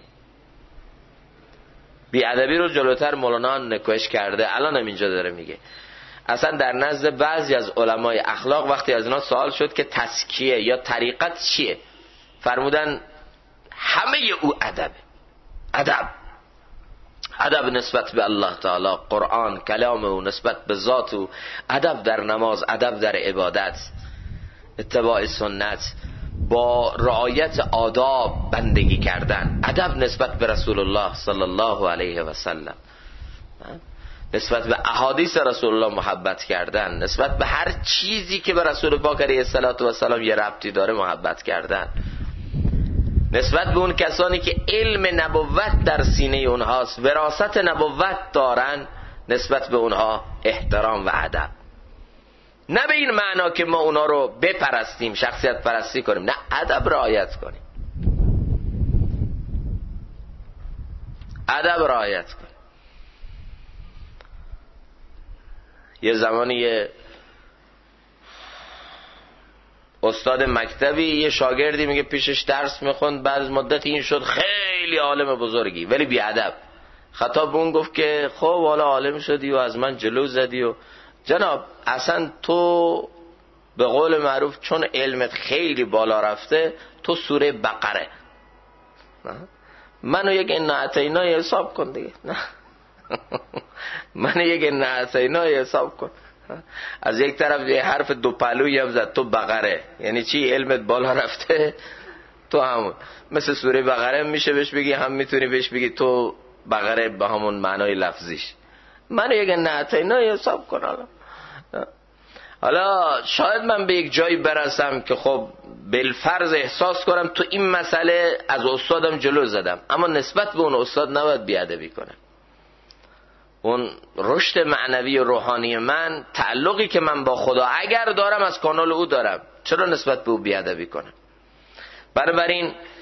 بی‌ادبی رو جلوتر مولانا نکوهش کرده، الان هم اینجا داره میگه. اصلا در نزد بعضی از علمای اخلاق وقتی از اینا سوال شد که تزکیه یا طریقت چیه، فرمودن همه او ادبه. ادب نسبت به الله تعالی، قرآن کلام او، نسبت به ذات او، ادب در نماز، ادب در عبادت، اتباع سنت، با رعایت آداب بندگی کردن، ادب نسبت به رسول الله صلی الله علیه و سلم، نسبت به احادیث رسول الله محبت کردن، نسبت به هر چیزی که به رسول پاک علیه السلام یه ربطی داره محبت کردن، نسبت به اون کسانی که علم نبوت در سینه اونهاست، وراثت نبوت دارن، نسبت به اونها احترام و ادب. نه به این معنا که ما اونا رو بپرستیم، شخصیت پرستی کنیم، نه، ادب رعایت کنیم، ادب رعایت کنیم. یه زمانی یه استاد مکتبی یه شاگردی میگه پیشش درس میخوند، بعد از مدت این شد خیلی عالم بزرگی ولی بی ادب. خطاب به اون گفت که خب حالا عالم شدی و از من جلو زدی و جناب اصلا تو به قول معروف چون علمت خیلی بالا رفته، تو سوره بقره منو یک نعتینای حساب کن دیگه، نه منو یک نعتینای حساب کن. از یک طرف یه حرف دو پهلویی هم زد، تو بقره یعنی چی؟ علمت بالا رفته، تو همون مثل سوره بقره میشه بهش بگی، هم میتونی بهش بگی تو بقره به همون معنای لفظیش. منو یک نعتینای حساب کن. حالا شاید من به یک جایی برسم که خب بالفرض احساس کنم تو این مسئله از استادم جلو زدم، اما نسبت به اون استاد نباید بیادبی کنم. اون رشد معنوی و روحانی من، تعلقی که من با خدا اگر دارم از کانال او دارم، چرا نسبت به او بیادبی کنم؟ بنابراین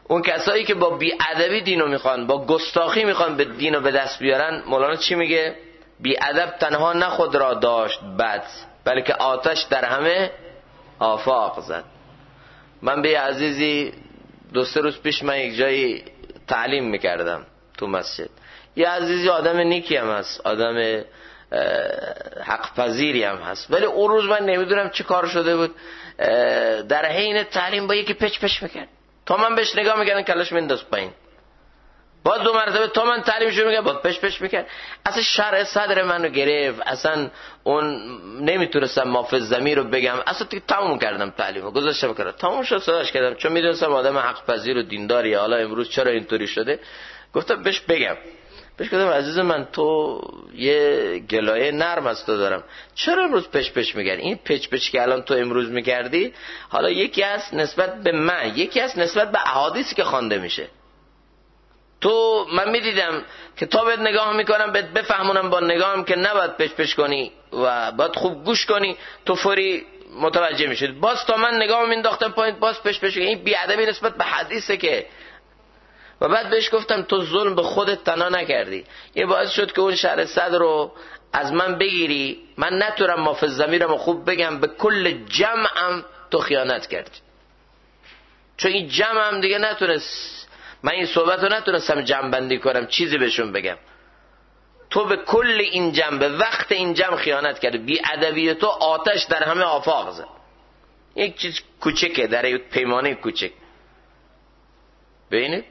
اون کسایی که با بی‌ادبی دینو میخوان، با گستاخی میخوان به دینو به دست بیارن، مولانا چی میگه؟ بی‌ادب تنها نه خود را داشت بد، بلکه آتش در همه آفاق زد. من به عزیزی 2-3 روز پیش من یک جایی تعلیم میکردم تو مسجد. یه عزیزی آدم نیکی هم هست، آدم حق پذیری هم هست، ولی اون روز من نمیدونم چه کار شده بود، در حین تعلیم با یکی پچ میکرد. تا من بهش نگاه میکردم کلاش مینداز پایین. باز 2 مرتبه تا من تعلیم شروع میکرد باز پچ میکرد. اصلا شرع صدر منو گرفت، اصلا اون نمیتونستم مافز ضمیر رو بگم، اصلا تموم کردم تعلیمو، گذاشتم کنار، تموم شد، صداش کردم چون میدونستم آدم حق پذیر و دینداری. حالا امروز چرا اینطوری شده گفتم بهش بگم. بهش گفتم عزیز من، تو یه گلایه نرم از تو دارم، چرا امروز پچ میگردی؟ این پچ که الان تو امروز میکردی، حالا یکی از نسبت به من، یکی از نسبت به احادیثی که خوانده میشه. تو من میدیدم کتابت نگاه میکنم بهت بفهمونم با نگاهم که نباید پچ کنی و باید خوب گوش کنی، تو فوری متوجه میشید. باز تا من نگاهم انداختم پایین باز پچ این بی‌ادبی نسبت به حدیثه که. و بعد بهش گفتم تو ظلم به خودت تنها نکردی، این باعث شد که اون شرع صدر رو از من بگیری، من نتونم مافز ضمیرم خوب بگم، به کل جمعم تو خیانت کردی. چون این جمعم دیگه نتونست، من این صحبت رو نتونستم جمع بندی کنم چیزی بهشون بگم. تو به کل این جمع، به وقت این جمع خیانت کردی. بی ادبی تو آتش در همه آفاق زد. یک چیز کوچکه، در یک پیمانه کوچک. ببینید،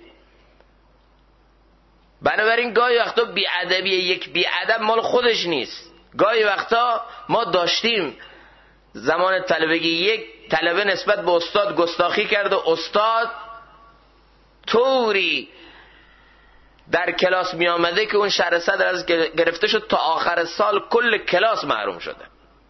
بنابراین گاهی وقتا بی‌ادبی یک بی‌ادب مال خودش نیست. گاهی وقتا ما داشتیم زمان طلبگی، یک طلبه نسبت به استاد گستاخی کرد و استاد طوری در کلاس می آمده که اون شرع صدر از گرفته شد تا آخر سال کل کلاس محروم شده.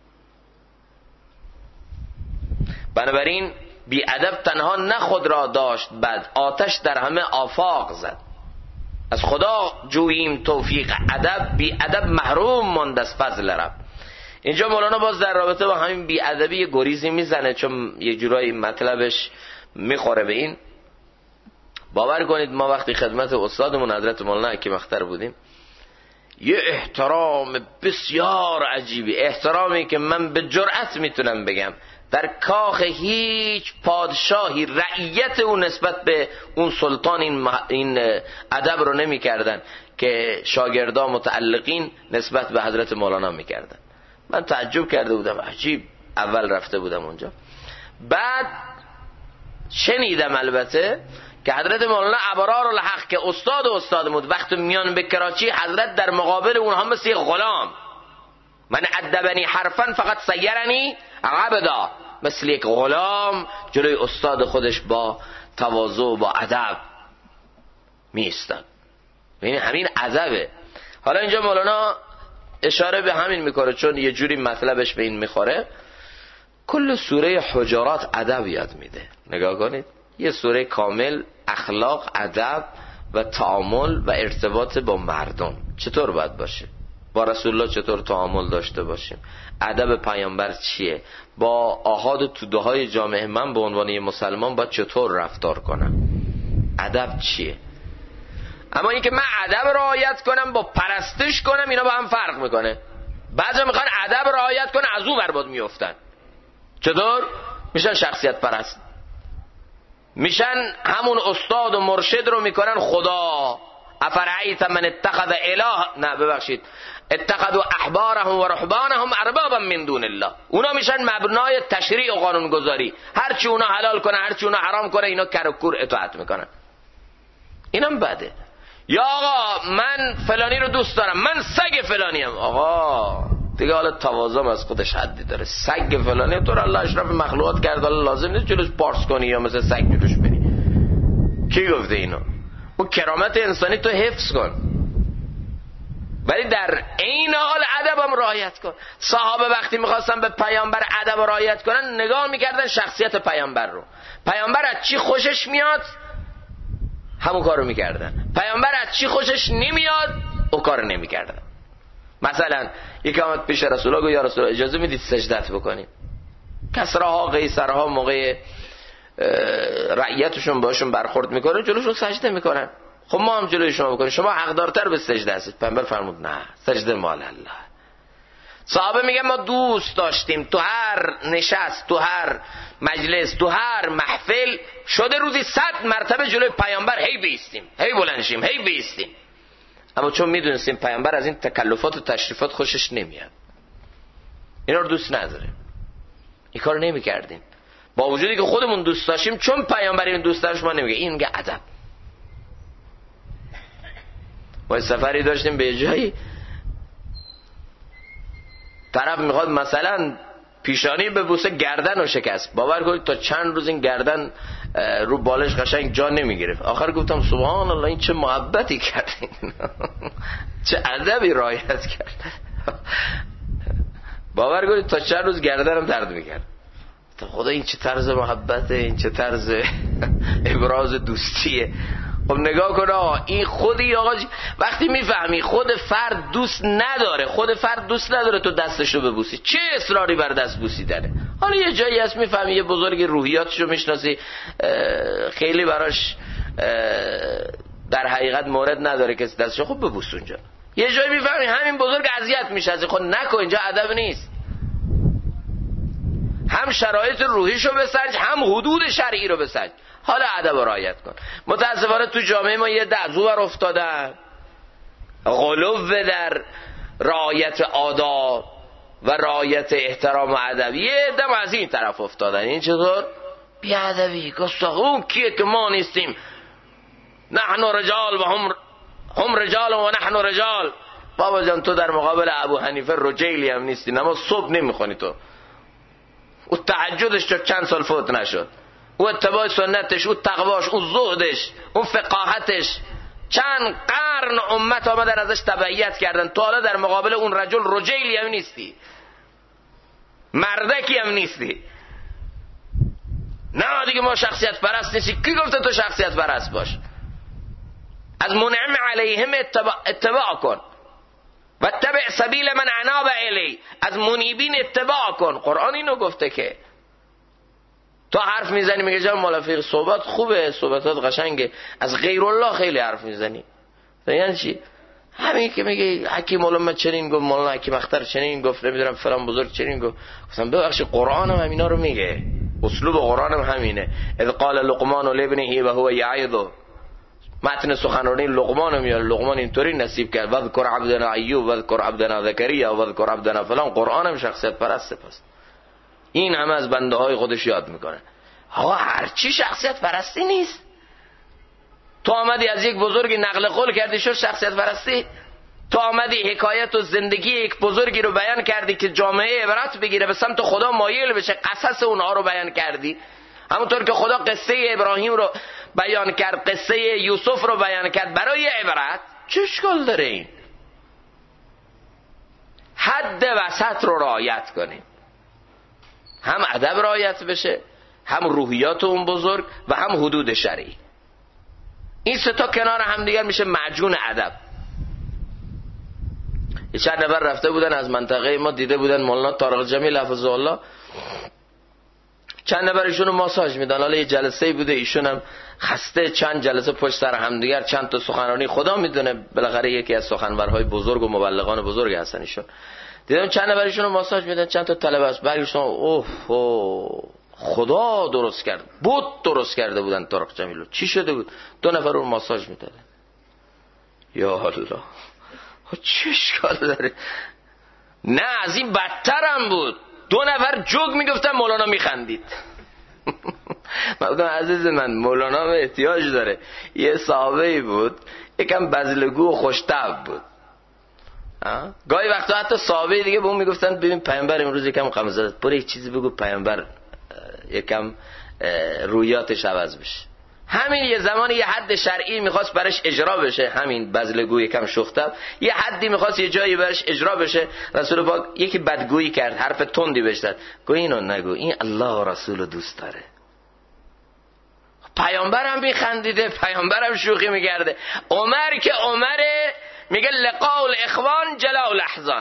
بنابراین بی‌ادب تنها نه خود را داشت بد، آتش در همه آفاق زد. از خدا جوییم توفیق ادب، بی ادب محروم ماند از فضل رب. اینجا مولانا باز در رابطه با همین بی ادبی یه گریزی میزنه، چون یه جورایی مطلبش میخوره به این. باور کنید ما وقتی خدمت استادمون حضرت مولانا حکیم اختر بودیم، یه احترام بسیار عجیبی، احترامی که من به جرأت میتونم بگم در کاخ هیچ پادشاهی رعیت اون نسبت به اون سلطان این ادب رو نمی کردن که شاگردان متعلقین نسبت به حضرت مولانا می کردن. من تعجب کرده بودم، عجیب. اول رفته بودم اونجا، بعد شنیدم البته که حضرت مولانا ابرار الحق که استاد بود، وقتی میان به کراچی حضرت در مقابل اونها مثل غلام، من ادبنی حرفا فقط سیرنی عبدا، مثل یک غلام جلوی استاد خودش با تواضع و با ادب میستن. یعنی همین ادبه. حالا اینجا مولانا اشاره به همین میکنه، چون یه جوری مطلبش به این میخوره. کل سوره حجرات ادب یاد میده. نگاه کنید، یه سوره کامل اخلاق، ادب و تعامل و ارتباط با مردم چطور باید باشه، با رسول الله چطور تعامل داشته باشیم، ادب پیامبر چیه، با آحاد و توده های جامعه من به عنوان یه مسلمان باید چطور رفتار کنم، ادب چیه. اما اینکه من ادب رعایت کنم با پرستش کنم، اینا با هم فرق میکنه. بعضی میخوان ادب رعایت کنن، از اون برباد میافتن. چطور؟ میشن شخصیت پرست، میشن همون استاد و مرشد رو میکنن خدا. افرعیت من اتخذ اله، نه ببخشید، اتخذوا احبارهم و رهبانهم اربابا من دون الله. اونا میشن مبنای تشریع و قانون گذاری، هرچی اونا حلال کنه هرچی اونا حرام کنه اینا کر و کور اطاعت میکنن. اینم بده. یا آقا من فلانی رو دوست دارم، من سگ فلانیم. آقا دیگه حالا تواضع از خودش حدی داره. سگ فلانی تو رو الله اشرف مخلوقات کرد، حالا لازم نیست جلوش پارس کنی یا مثل سگ جلوش بری. کی گفته اینو؟ اون کرامت انسانی تو حفظ کن، ولی در عین حال ادب هم رعایت کن. صحابه وقتی میخواستن به پیامبر ادب رعایت کنن، نگاه میکردن شخصیت پیامبر رو. پیامبر از چی خوشش میاد همون کارو میکردن، پیامبر از چی خوشش نمیاد اون کارو نمیکردن. مثلا یکی آمد پیش رسول الله گفت یا رسول الله اجازه میدید سجدت بکنیم؟ کسراها قیصرها موقع رعیتشون باشون برخورد میکنه جلوشون سجده میکنن. خب ما هم جلوی شما بکنیم، شما حقدارتر به سجده هستید. پیامبر فرمود نه، سجده مال الله. صحابه میگن ما دوست داشتیم تو هر نشست، تو هر مجلس، تو هر محفل شده روزی 100 مرتبه جلوی پیامبر هی بیستیم، هی بلندشیم، هی بیستیم. اما چون میدونستیم پیامبر از این تکلفات و تشریفات خوشش نمیاد، اینا رو دوست نداره، این کار نمیکردیم. با وجودی که خودمون دوست داشتیم، چون پیامبر این دوست داشت ما نمیگه. این میگه ادب. ما سفری داشتیم به جایی، طرف میخواد مثلا پیشانی ببوسه، گردن رو شکست. باور کنید تا چند روز این گردن رو بالش قشنگ جا نمیگرفت. آخر گفتم سبحان الله، این چه محبتی کردین چه ادبی رعایت کرد. باور کنید تا چند روز گردنم درد میکرد. خدا این چه طرز محبته، این چه طرز ابراز دوستیه. خب نگاه کن آقا، این خودی آقا وقتی میفهمی خود فرد دوست نداره، خود فرد دوست نداره تو دستشو ببوسی، چه اصراری بر دست بوسیدنه؟ حالا یه جایی هست میفهمی یه بزرگ روحیاتشو میشناسی، خیلی براش در حقیقت مورد نداره کسی دستشو خب ببوس اونجا. یه جایی میفهمی همین بزرگ اذیت میشه از خود، نکن، اینجا ادب نیست. هم شرایط روحیشو بسنج، هم حدود شرعی رو بسنج، حالا ادب رو رعایت کن. متاسفانه تو جامعه ما یه دعوار افتادن، غلو در رعایت آداب و رعایت احترام و ادب. یه دم از این طرف افتادن. این چطور؟ بیادبی، گستاخی. کیه که ما نیستیم؟ نحن رجال و هم رجال و نحن رجال. بابا جان تو در مقابل ابو حنیفه رجیلی هم نیستی، نماز صبح نمیخونی تو. او تهجدش تو چند سال فوت نشد، او اتباع سنتش، او تقواش، او زهدش، او فقاهتش، چند قرن امت آمدن ازش تبعیت کردن. تو حالا در مقابل اون رجل رجیلی هم نیستی، مردکی هم نیستی. نه دیگه ما شخصیت پرست نیستی. کی گفته تو شخصیت پرست باش؟ از منعم علیهم اتباع کن و تبع سبیل من اناب الی، از منیبین اتباع کن. قرآن اینو گفته که تو حرف میزنی میگه جان مولا صحبت خوبه، صحبتات قشنگه، از غیر الله خیلی حرف میزنی. یعنی چی؟ همین که میگه حکیم علما چنین گفت، مولانا حکیم اختر چنین گفت، نمیدونم فلان بزرگ چنین گفت. گفتم ببخشید قرآن هم همینا رو میگه، اسلوب قرآن هم همینه. اذ قال لقمان لابنه و هو یعظه، متن سخنرانی لقمان میاد. لقمان اینطوری نصیب کرد وذکر عبدنا ایوب وذکر عبدنا زکریا وذکر عبدنا فلان. قرآن هم شخصیت پرسته. پس این همه از بنده های خودش یاد میکنه. آقا هرچی شخصیت پرستی نیست. تو آمدی از یک بزرگی نقل قول کردی شد شخصیت پرستی؟ تو آمدی حکایت و زندگی یک بزرگی رو بیان کردی که جامعه عبرت بگیره، به سمت خدا مایل بشه، قصص اونها رو بیان کردی. همونطور که خدا قصه ابراهیم رو بیان کرد، قصه یوسف رو بیان کرد برای عبرت. چه اشکال داره این؟ حد وسط رو رعایت کنیم، هم ادب رعایت بشه، هم روحیات اون بزرگ و هم حدود شرعی. این سه تا کنار هم دیگر میشه معجون ادب. یه چند نفر رفته بودن از منطقه ما، دیده بودن مولانا طارق جمیل حفظه الله چند نفر ایشونو ماساژ میدن. حالا یه جلسه بوده، ایشون هم خسته، چند جلسه پشت سر هم دیگر، چند تا سخنرانی، خدا میدونه بالاخره یکی از سخنورهای بزرگ و مبلغان بزرگ هستن ایشون. دیدم چند نفر ایشونو ماساژ میدن، چند تا طلبه است برگشتن اوه خدا درست کرد، بود درست کرده بودن طارق جمیلو. چی شده بود؟ 2 نفر رو ماساژ میدادن. یا الله، چه اشکال داره؟ نه از این بدتر هم بود. 2 نفر جوک میگفتن، مولانا میخندید. من بودم عزیز من، مولانا به احتیاج داره. یه صحابه‌ای بود، یکم بزلگو و خوش‌طبع بود. گاهی وقتا حتی صحابه دیگه به اون میگفتن ببین پیامبر امروز یکم غمزده، برو یک چیزی بگو پیامبر یکم رویاتش عوض بشه. همین یه زمانی یه حد شرعی میخواست برش اجرا بشه، همین بزلگو یکم شوخ‌طبع، یه حدی میخواست یه جایی برش اجرا بشه. رسول پاک یکی بدگویی کرد، حرف تندی بهش زد، گو اینو نگو، این الله و رسول دوست داره. پیامبرم میخندیده، پیامبرم شوخی میکرده. عمر که عمره میگه لقاء الاخوان جلاء الاحزان.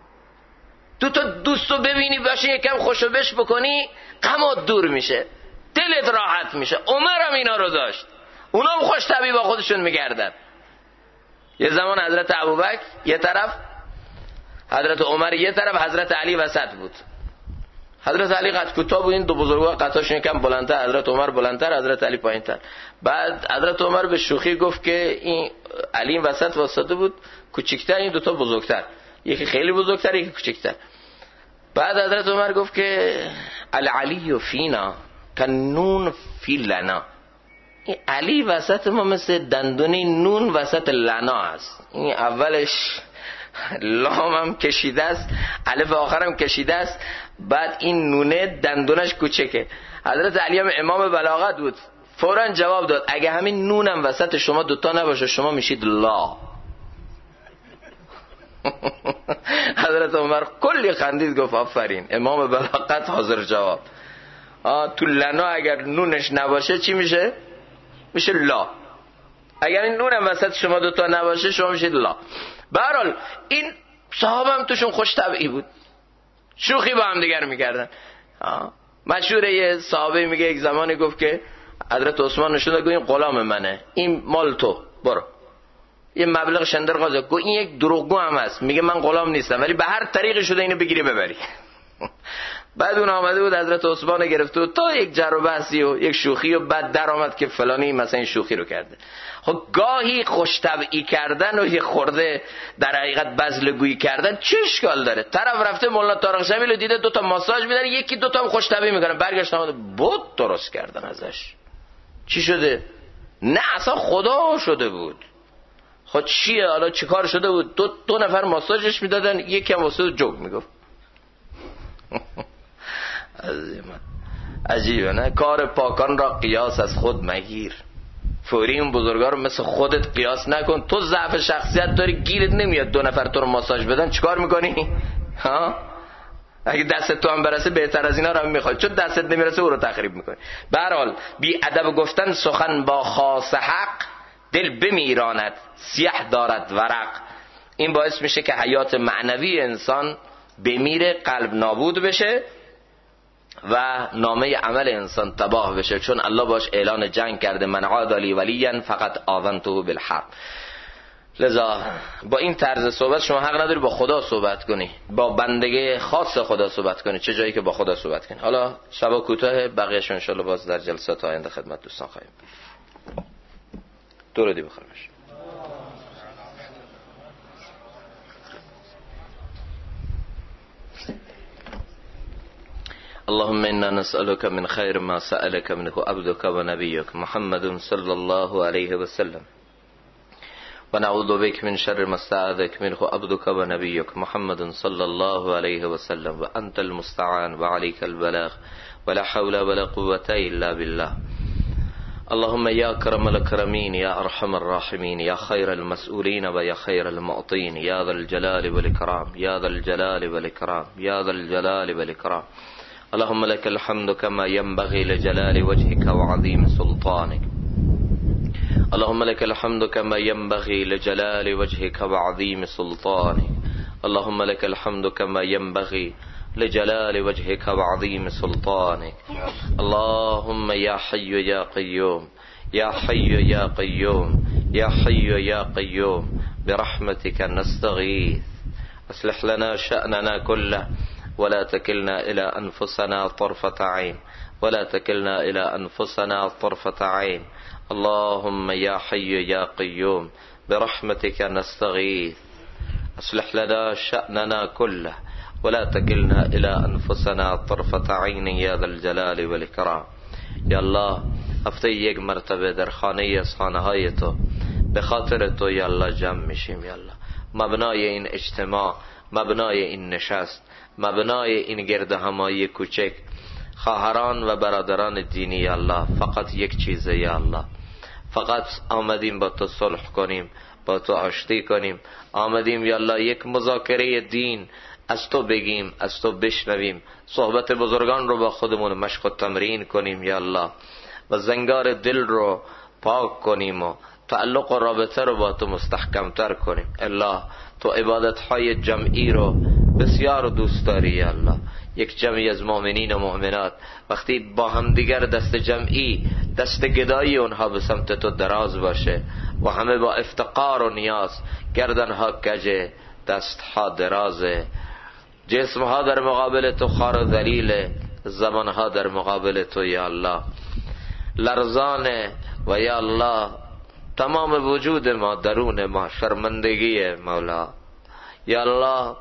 تو دوستو ببینی باشه یکم خوشو بش بکنی، غمت دور میشه. دلت راحت میشه. عمر هم اینا رو داشت، اونا هم خوش طبعی با خودشون میگردن. یه زمان حضرت ابوبکر یه طرف، حضرت عمر یه طرف، حضرت علی وسط بود. حضرت علی قد کوتاه بود، این دو بزرگوار قدشون یکم بلندتر، حضرت عمر بلندتر، حضرت علی پایینتر. بعد حضرت عمر به شوخی گفت که این علی این وسط واسطه بود، کوچیکتر، این دوتا بزرگتر، یکی خیلی بزرگتر یکی کوچیکتر. بعد حضرت عمر گفت که العلی فینا کنون فی لنا، این علی وسط ما مثل دندونی نون وسط لنا است. این اولش لام هم کشیده است، الف آخرم کشیده است، بعد این نونه دندونش کوچکه. حضرت علی هم امام بلاغت بود، فوراً جواب داد اگه همین نونم وسط شما دوتا نباشه شما میشید لا. حضرت عمر کلی خندید، گفت آفرین، امام بلاغت حاضر جواب. تو لنا اگر نونش نباشه چی میشه؟ میشه لا. اگر این نونم وسط شما دوتا نباشه شما میشید لا. به هر حال این صحابه هم توشون خوش طبعی بود، شوخی با هم دیگر میکردن. مشهوره یه صحابه میگه یک زمانی گفت که حضرت عثمان نشون داد این غلام منه، این مال تو، برو. یه مبلغ شندر قاضی گفت این یک دروغگو هم هست، میگه من غلام نیستم ولی به هر طریقی شده اینو بگیری ببری. بعد اون آمده بود حضرت عثمان گرفته بود تا یک جر و بحثی و یک شوخی و بعد در آمد که فلانی مثلا این شوخی رو کرده. خب گاهی خوش طبعی کردن و یه خورده در حقیقت بزلگویی کردن چه اشکال داره؟ طرف رفته مولانا طارق جمیل رو دیده دوتا ماساژ میدن، یکی دوتا هم خوش طبعی میکنن، برگشت آمده بود درست کردن ازش. چی شده؟ نه اصلا خدا شده بود. خب چیه حالا چیکار شده بود؟ دو نفر ماساژش میدادن، یکی هم واسه جوک میگفت. عجیبه نه؟ کار پاکان را قیاس از خود مگیر. فوری اون بزرگا رو مثل خودت قیاس نکن. تو ضعف شخصیت داری، گیرت نمیاد دو نفر تو رو ماساژ بدن، چیکار میکنی؟ ها؟ اگه دستت تو هم برسه بهتر از اینا رو هم میخواد، چون دستت نمیرسه او رو تخریب میکنی. به هر حال بی ادب گفتن سخن با خاص حق، دل بمیراند سیح دارد ورق. این باعث میشه که حیات معنوی انسان بمیره، قلب نابود بشه و نامه عمل انسان تباه بشه، چون الله باش اعلان جنگ کرده من عاد لی ولیا فقط آذنته بالحرب. لذا با این طرز صحبت شما حق نداری با خدا صحبت کنی، با بندگی خاص خدا صحبت کنی، چه جایی که با خدا صحبت کنی. حالا شب کوتاه، بقیه‌اش ان شاء الله باز در جلسات آینده خدمت دوستان خواهیم. درودی بخیرش. اللهم إنا نسألك من خير ما سألك منه عبدك ونبيك محمد صلى الله عليه وسلم، ونعوذ بك من شر ما استعاذك منه عبدك ونبيك محمد صلى الله عليه وسلم، وأنت المستعان وعليك البلاغ ولا حول ولا قوة إلا بالله. اللهم يا أكرم الأكرمين يا أرحم الراحمين يا خير المسؤولين ويا خير المعطين يا ذا الجلال والإكرام يا ذا الجلال والإكرام يا ذا الجلال والإكرام. اللهم لك الحمد كما ينبغي لجلال وجهك وعظيم سلطانك. اللهم لك الحمد كما ينبغي لجلال وجهك وعظيم سلطانك. اللهم لك الحمد كما ينبغي لجلال وجهك وعظيم سلطانك. اللهم يا حي يا قيوم يا حي يا قيوم يا حي يا قيوم برحمتك نستغيث، أصلح لنا شأننا كله ولا تكلنا إلى أنفسنا طرفة عين ولا تكلنا إلى أنفسنا طرفة عين. اللهم يا حي يا قيوم برحمتك نستغيث، أصلح لنا شأننا كله ولا تكلنا إلى أنفسنا طرفة عين يا ذا الجلال والإكرام. یا الله هفته یک مرتبه در خانه از خانه های تو به خاطر تو یا الله جمع میشیم. یا الله مبنای این اجتماع، مبنای این نشست، مبنای این گرد همایی کوچک، خواهران و برادران دینی یا الله فقط یک چیزه یا الله، فقط آمدیم با تو صلح کنیم، با تو آشتی کنیم، آمدیم یا الله یک مذاکره دین از تو بگیم، از تو بشنویم، صحبت بزرگان رو با خودمون مشق و تمرین کنیم یا الله، و زنگار دل رو پاک کنیم و تعلق و رابطه رو با تو مستحکم تر کنیم. الله تو عبادت های جمعی رو بسیار دوست داری یا الله. یک جمعی از مؤمنین و مؤمنات وقتی با هم دیگر دست جمعی، دست گدایی اونها به سمت تو دراز باشه و همه با افتقار و نیاز، گردنها کجه، دستها درازه، جسمها در مقابل تو خار و ذلیله، زبانها در مقابل تو یا الله لرزانه. و یا الله تمام وجود ما، درون ما شرمندگی مولا. یا الله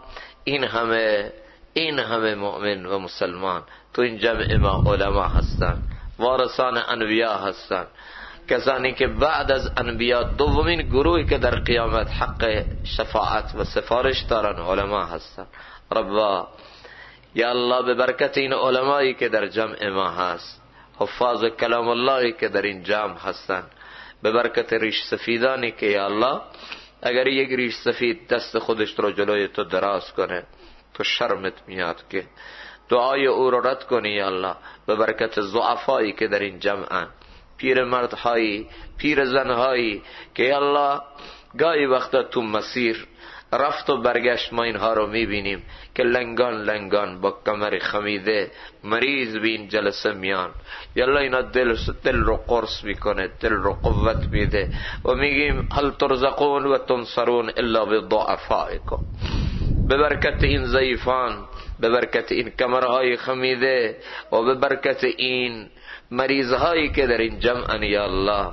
این همه مؤمن و مسلمان تو این جمع ما علما هستن، وارثان انبیا هستن، کسانی که بعد از انبیا دومین گروهی که در قیامت حق شفاعت و سفارش دارن علما هستن. ربا یا الله به برکت این علمایی که در جمع ما هست، حفاظ کلام اللهی که در این جمع هستن، به برکت ریش سفیدانی که یا الله اگر یک ریش سفید دست خودش رو جلوی تو دراز کنه تو شرمت میاد که دعای او رو رد کنی یا الله. به برکت ضعفایی که در این جمعن، پیر مردهایی، پیر زنهایی که یا الله گاهی وقتا تو مسیر رفت و برگشت ما اینها رو میبینیم که لنگان با کمر خمیده مریض به این جلسه میان. یالله اینا دل رو قرص میکنه، دل رو قوت میده و میگیم هل ترزقون و تنصرون الا بضعفائکم. به برکت این ضعیفان، به برکت این کمرهای خمیده و به برکت این مریضهایی که در این جمعن یا الله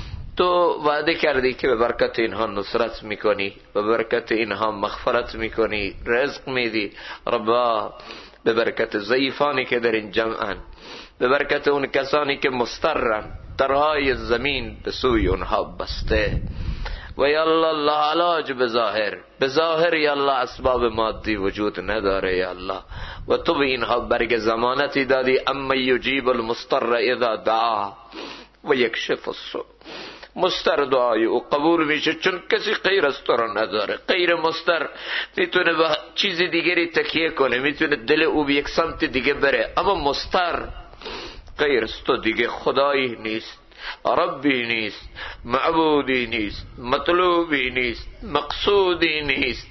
تو وعده کردی که به برکت اینها نصرت میکنی، به برکت اینها مغفرت میکنی، رزق میدی. ربا به برکت ضعیفانی که در این جمعن، به برکت اون کسانی که مسترن، درهای زمین به سوی اونها بسته و یا الله علاج به ظاهر یا الله اسباب مادی وجود نداره یا الله و تو به اینها برگ ضمانتی دادی اما یجیب المضطر اذا دعا و یکشف السوء. مستر دعای او قبول میشه چون کسی غیر از تو را نداره. غیر مستر میتونه به چیز دیگری تکیه کنه، میتونه دل او به یک سمت دیگه بره، اما مستر غیر از تو دیگه خدایی نیست، ربی نیست، معبودی نیست، مطلوبی نیست، مقصودی نیست،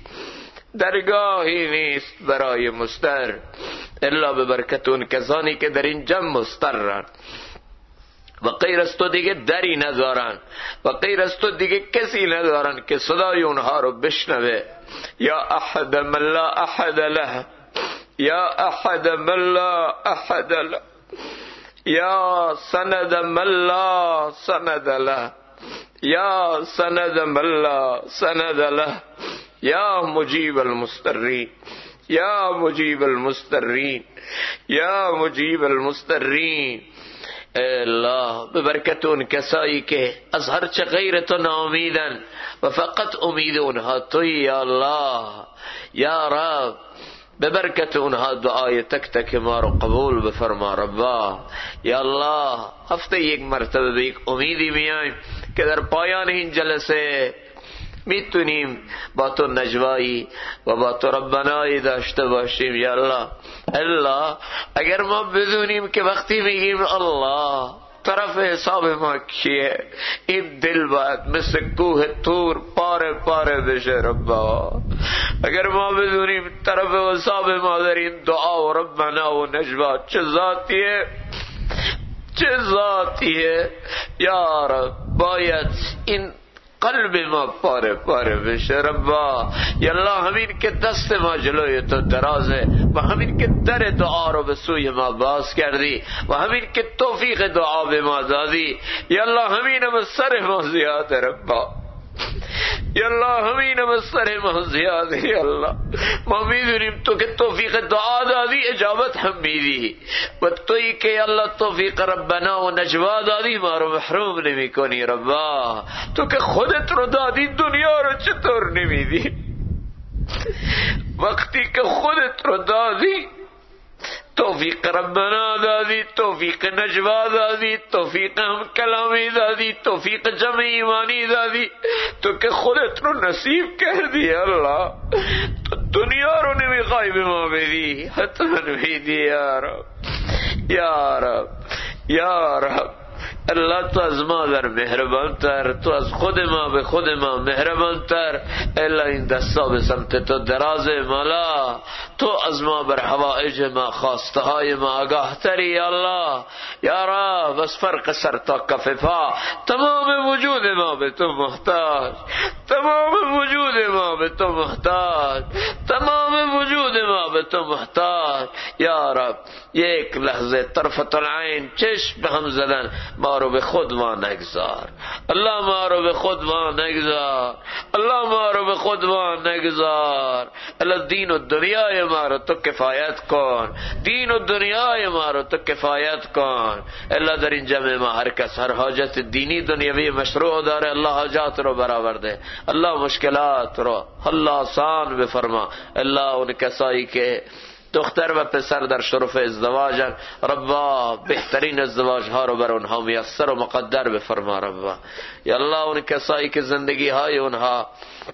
درگاهی نیست برای مستر الا به برکت اون کسانی که در این جمع مسترن و غیر از تو دیگه دری ندارن و غیر از تو دیگه کسی ندارن که صدای اونها رو بشنوه. یا احد من لا احد له، یا احد من لا احد له، یا سند من لا سند له، یا سند من لا سند له، یا مجیب المضطرین، یا مجیب المضطرین، یا مجیب المضطرین. الله به برکت اون کسایی که از هر چه غیر تو ناامیدن و فقط امید اونها توی یا الله یا رب، به برکت اونها دعای تک تک ما رو قبول بفرما ربا. یا الله هفته یک مرتبه به یک امیدی میایم که در پایان این جلسه میتونیم با تو نجوایی و با تو ربنایی داشته باشیم یا الله. الله اگر ما بدونیم که وقتی میگیم الله طرف حساب ما کیه، این دل باید مثل کوه تور پاره پاره بشه ربا. اگر ما بدونیم طرف حساب ما در این دعا و ربنا و نجوا چه ذاتیه یا رب، باید این قلب ما پاره پاره بشه ربا. یا الله همین که دست ما جلوی تو درازه و همین که در دعا رو به سوی ما باز کردی و همین که توفیق دعا به ما دادی یا الله همین هم سر ما زیاده ربا. یا الله همین هم سر ما زیاده یا الله. ما میدونیم تو که توفیق دعا دادی اجابت هم میدی و تویی که یا الله توفیق ربنا و نجوا دادی ما رو محروم نمی کنی ربا. تو که خودت رو دادی دنیا رو چطور نمیدی؟ وقتی که خودت رو دادی توفیق ربنا دادی، توفیق نجوا دادی، توفیق هم کلامی دادی، توفیق جمع ایمانی دادی، تو که خودت رو نصیب کردی الله. تو دنیا رو نمیخوای به ما بدی، حتما میدی یا رب یا رب یا رب الله تو از ما در مهربان تر، تو از خود ما به خود ما مهربان تر. الا این دستا به سمت تو دراز مولا، تو از ما بر حوائج ما خواسته های ما آگاه تری یا الله. یا رب از فرق سر تا کف پا تمام وجود ما به تو محتاج، تمام وجود ما به تو محتاج، تمام وجود ما به تو محتاج. یا رب یک لحظه طرفت العین چشم به هم زدن ما رو به خود ما نگذار الله، ما رو به خود ما نگذار الله، ما رو به خود ما نگذار. الله دین و دنیای ما رو تو کفایت کن، دین و دنیای ما رو تو کفایت کن. الله در این جمع ما هر کس هر حاجت دینی دنیوی مشروع داره، الله حاجات رو برآورده، الله مشکلات رو الله آسان بفرما. الله اون کسایی که دختر و پسر در شرف ازدواجن ربا بهترین ازدواج ها رو بر اونها میسر و مقدر بفرما ربا. یا الله اون کسایی که زندگی های اونها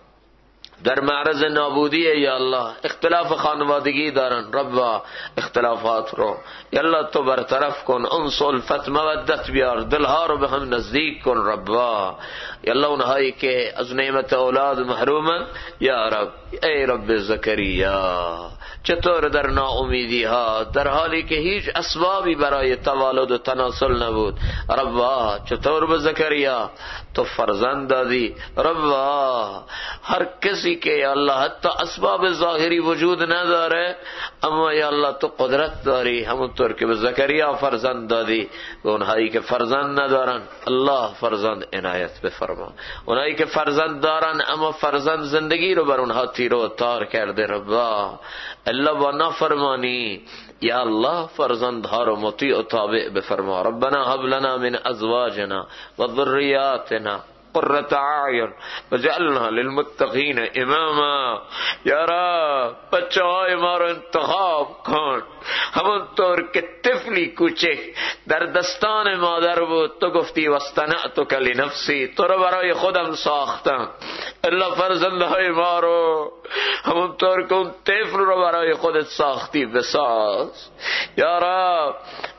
در معرض نابودیه یا الله، اختلاف خانوادگی دارن ربا، اختلافات رو یا الله تو برطرف کن، انس الفت مودت بیار، دلها رو به هم نزدیک کن ربا. یا الله اونهایی که از نعمت اولاد محرومن یا رب، ای رب زکریا چطور در ناامیدی ها در حالی که هیچ اسبابی برای توالد و تناسل نبود ربا، چطور به زکریا تو فرزند دادی ربا. هر کسی که یا الله حتی اسباب ظاهری وجود نداره اما یا الله تو قدرت داری، همونطور که به زکریا فرزند دادی به اونهایی که فرزند ندارن الله فرزند عنایت بفرما. اونهایی که فرزند دارن اما فرزند زندگی رو بر اونها تیر و تار کرده ربا، الله با نافرمانی یا الله فرزندها رو مطیع و تابع بفرما. ربنا هب لنا من ازواجنا و ذریاتنا قرة اعین وجعلنا للمتقین اماما. یا رب بچه های ما رو انتخاب کن، همونطور که طفلی کوچک در دستان مادر بود تو گفتی واصطنعتک لنفسی، تو رو برای خودم ساختم. الله فرزندهای ما رو همونطور که اون طفل رو برای خودت ساختی بساز یا رب،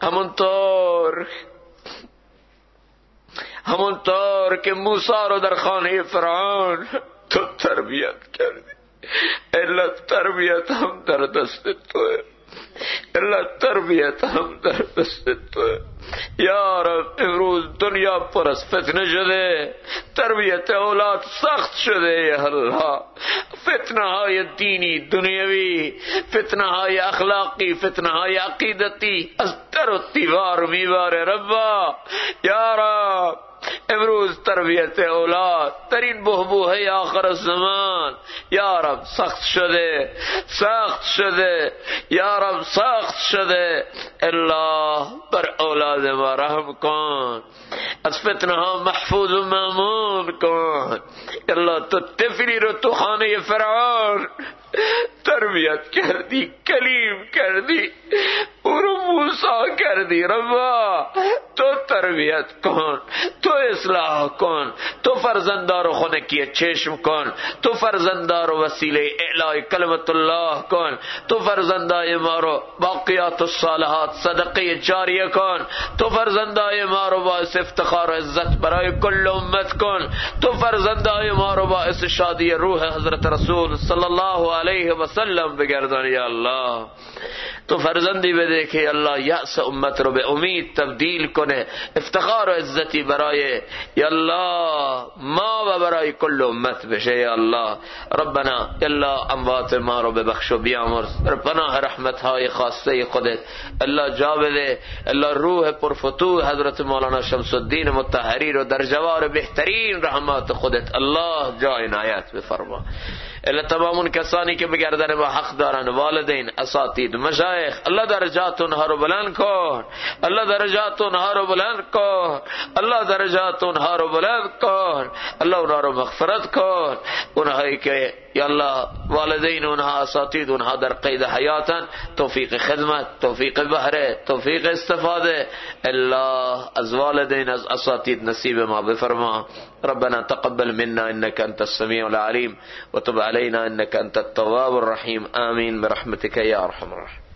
همونطور که موسی رو در خانه فرعون تو تربیت کردی. الا تربیت هم در دست توه، الا تربیت هم در دست توه یا رب. امروز دنیا پر از فتنه شده، تربیت اولاد سخت شده یا الله. فتنه های دینی دنیوی، فتنه های اخلاقی، فتنه های عقیدتی از در و دیوار میباره ربا. یا رب امروز تربیت اولاد در این بحبوحه آخر الزمان یا رب سخت شده یا رب سخت شده. الله بر اولاد ما رحم کن، از فتنه ها محفوظ و مامون کن. الله تو طفلی رو تو خانه فرعون تربیت کردی، کلیم کردی، او رو موسی کردی ربا. تو تربیت کن، تو اصلاح کن، تو فرزندار رو خنکی چشم کن، تو فرزندار رو وسیله اعلای کلمت الله کن، تو فرزندای ما رو باقیات الصالحات صدقه جاریه کن، تو فرزندای ما رو باعث افتخار و عزت برای کل امت کن، تو فرزندای ما رو باعث شادی روح حضرت رسول صلی الله علیه و سلم بگردان یا الله. تو فرزندی بده که الله یأس امت رو به امید تبدیل کنه، افتخار و عزتی برای یا الله ما و برای کل امت بشه یا الله. ربنا الله اموات ما رو ببخش و بیامرز، در پناه رحمت های خاصه خودت الله جا بده. الله روح پرفتوح حضرت مولانا شمس الدین مطهری رو در جوار بهترین رحمات خودت الله جا عنایت بفرما. الا تمام اون کسانی که به گردن ما حق دارن، والدین، اساتید، مشایخ، الله درجات اونها رو بلند کن، الله درجات اونها رو بلند کن، الله درجات اونها رو بلند کن، الله اونها رو مغفرت کن. اونهایی که یا الله والدین اونها، اساتید اونها در قید حیاتن، توفیق خدمت، توفیق بهره، توفیق استفاده الله از والدین از اساتید نصیب ما بفرما. ربنا تقبل منا انك انت السميع العليم وتب علينا انك انت التواب الرحيم. آمين برحمتك يا ارحم الراحمين.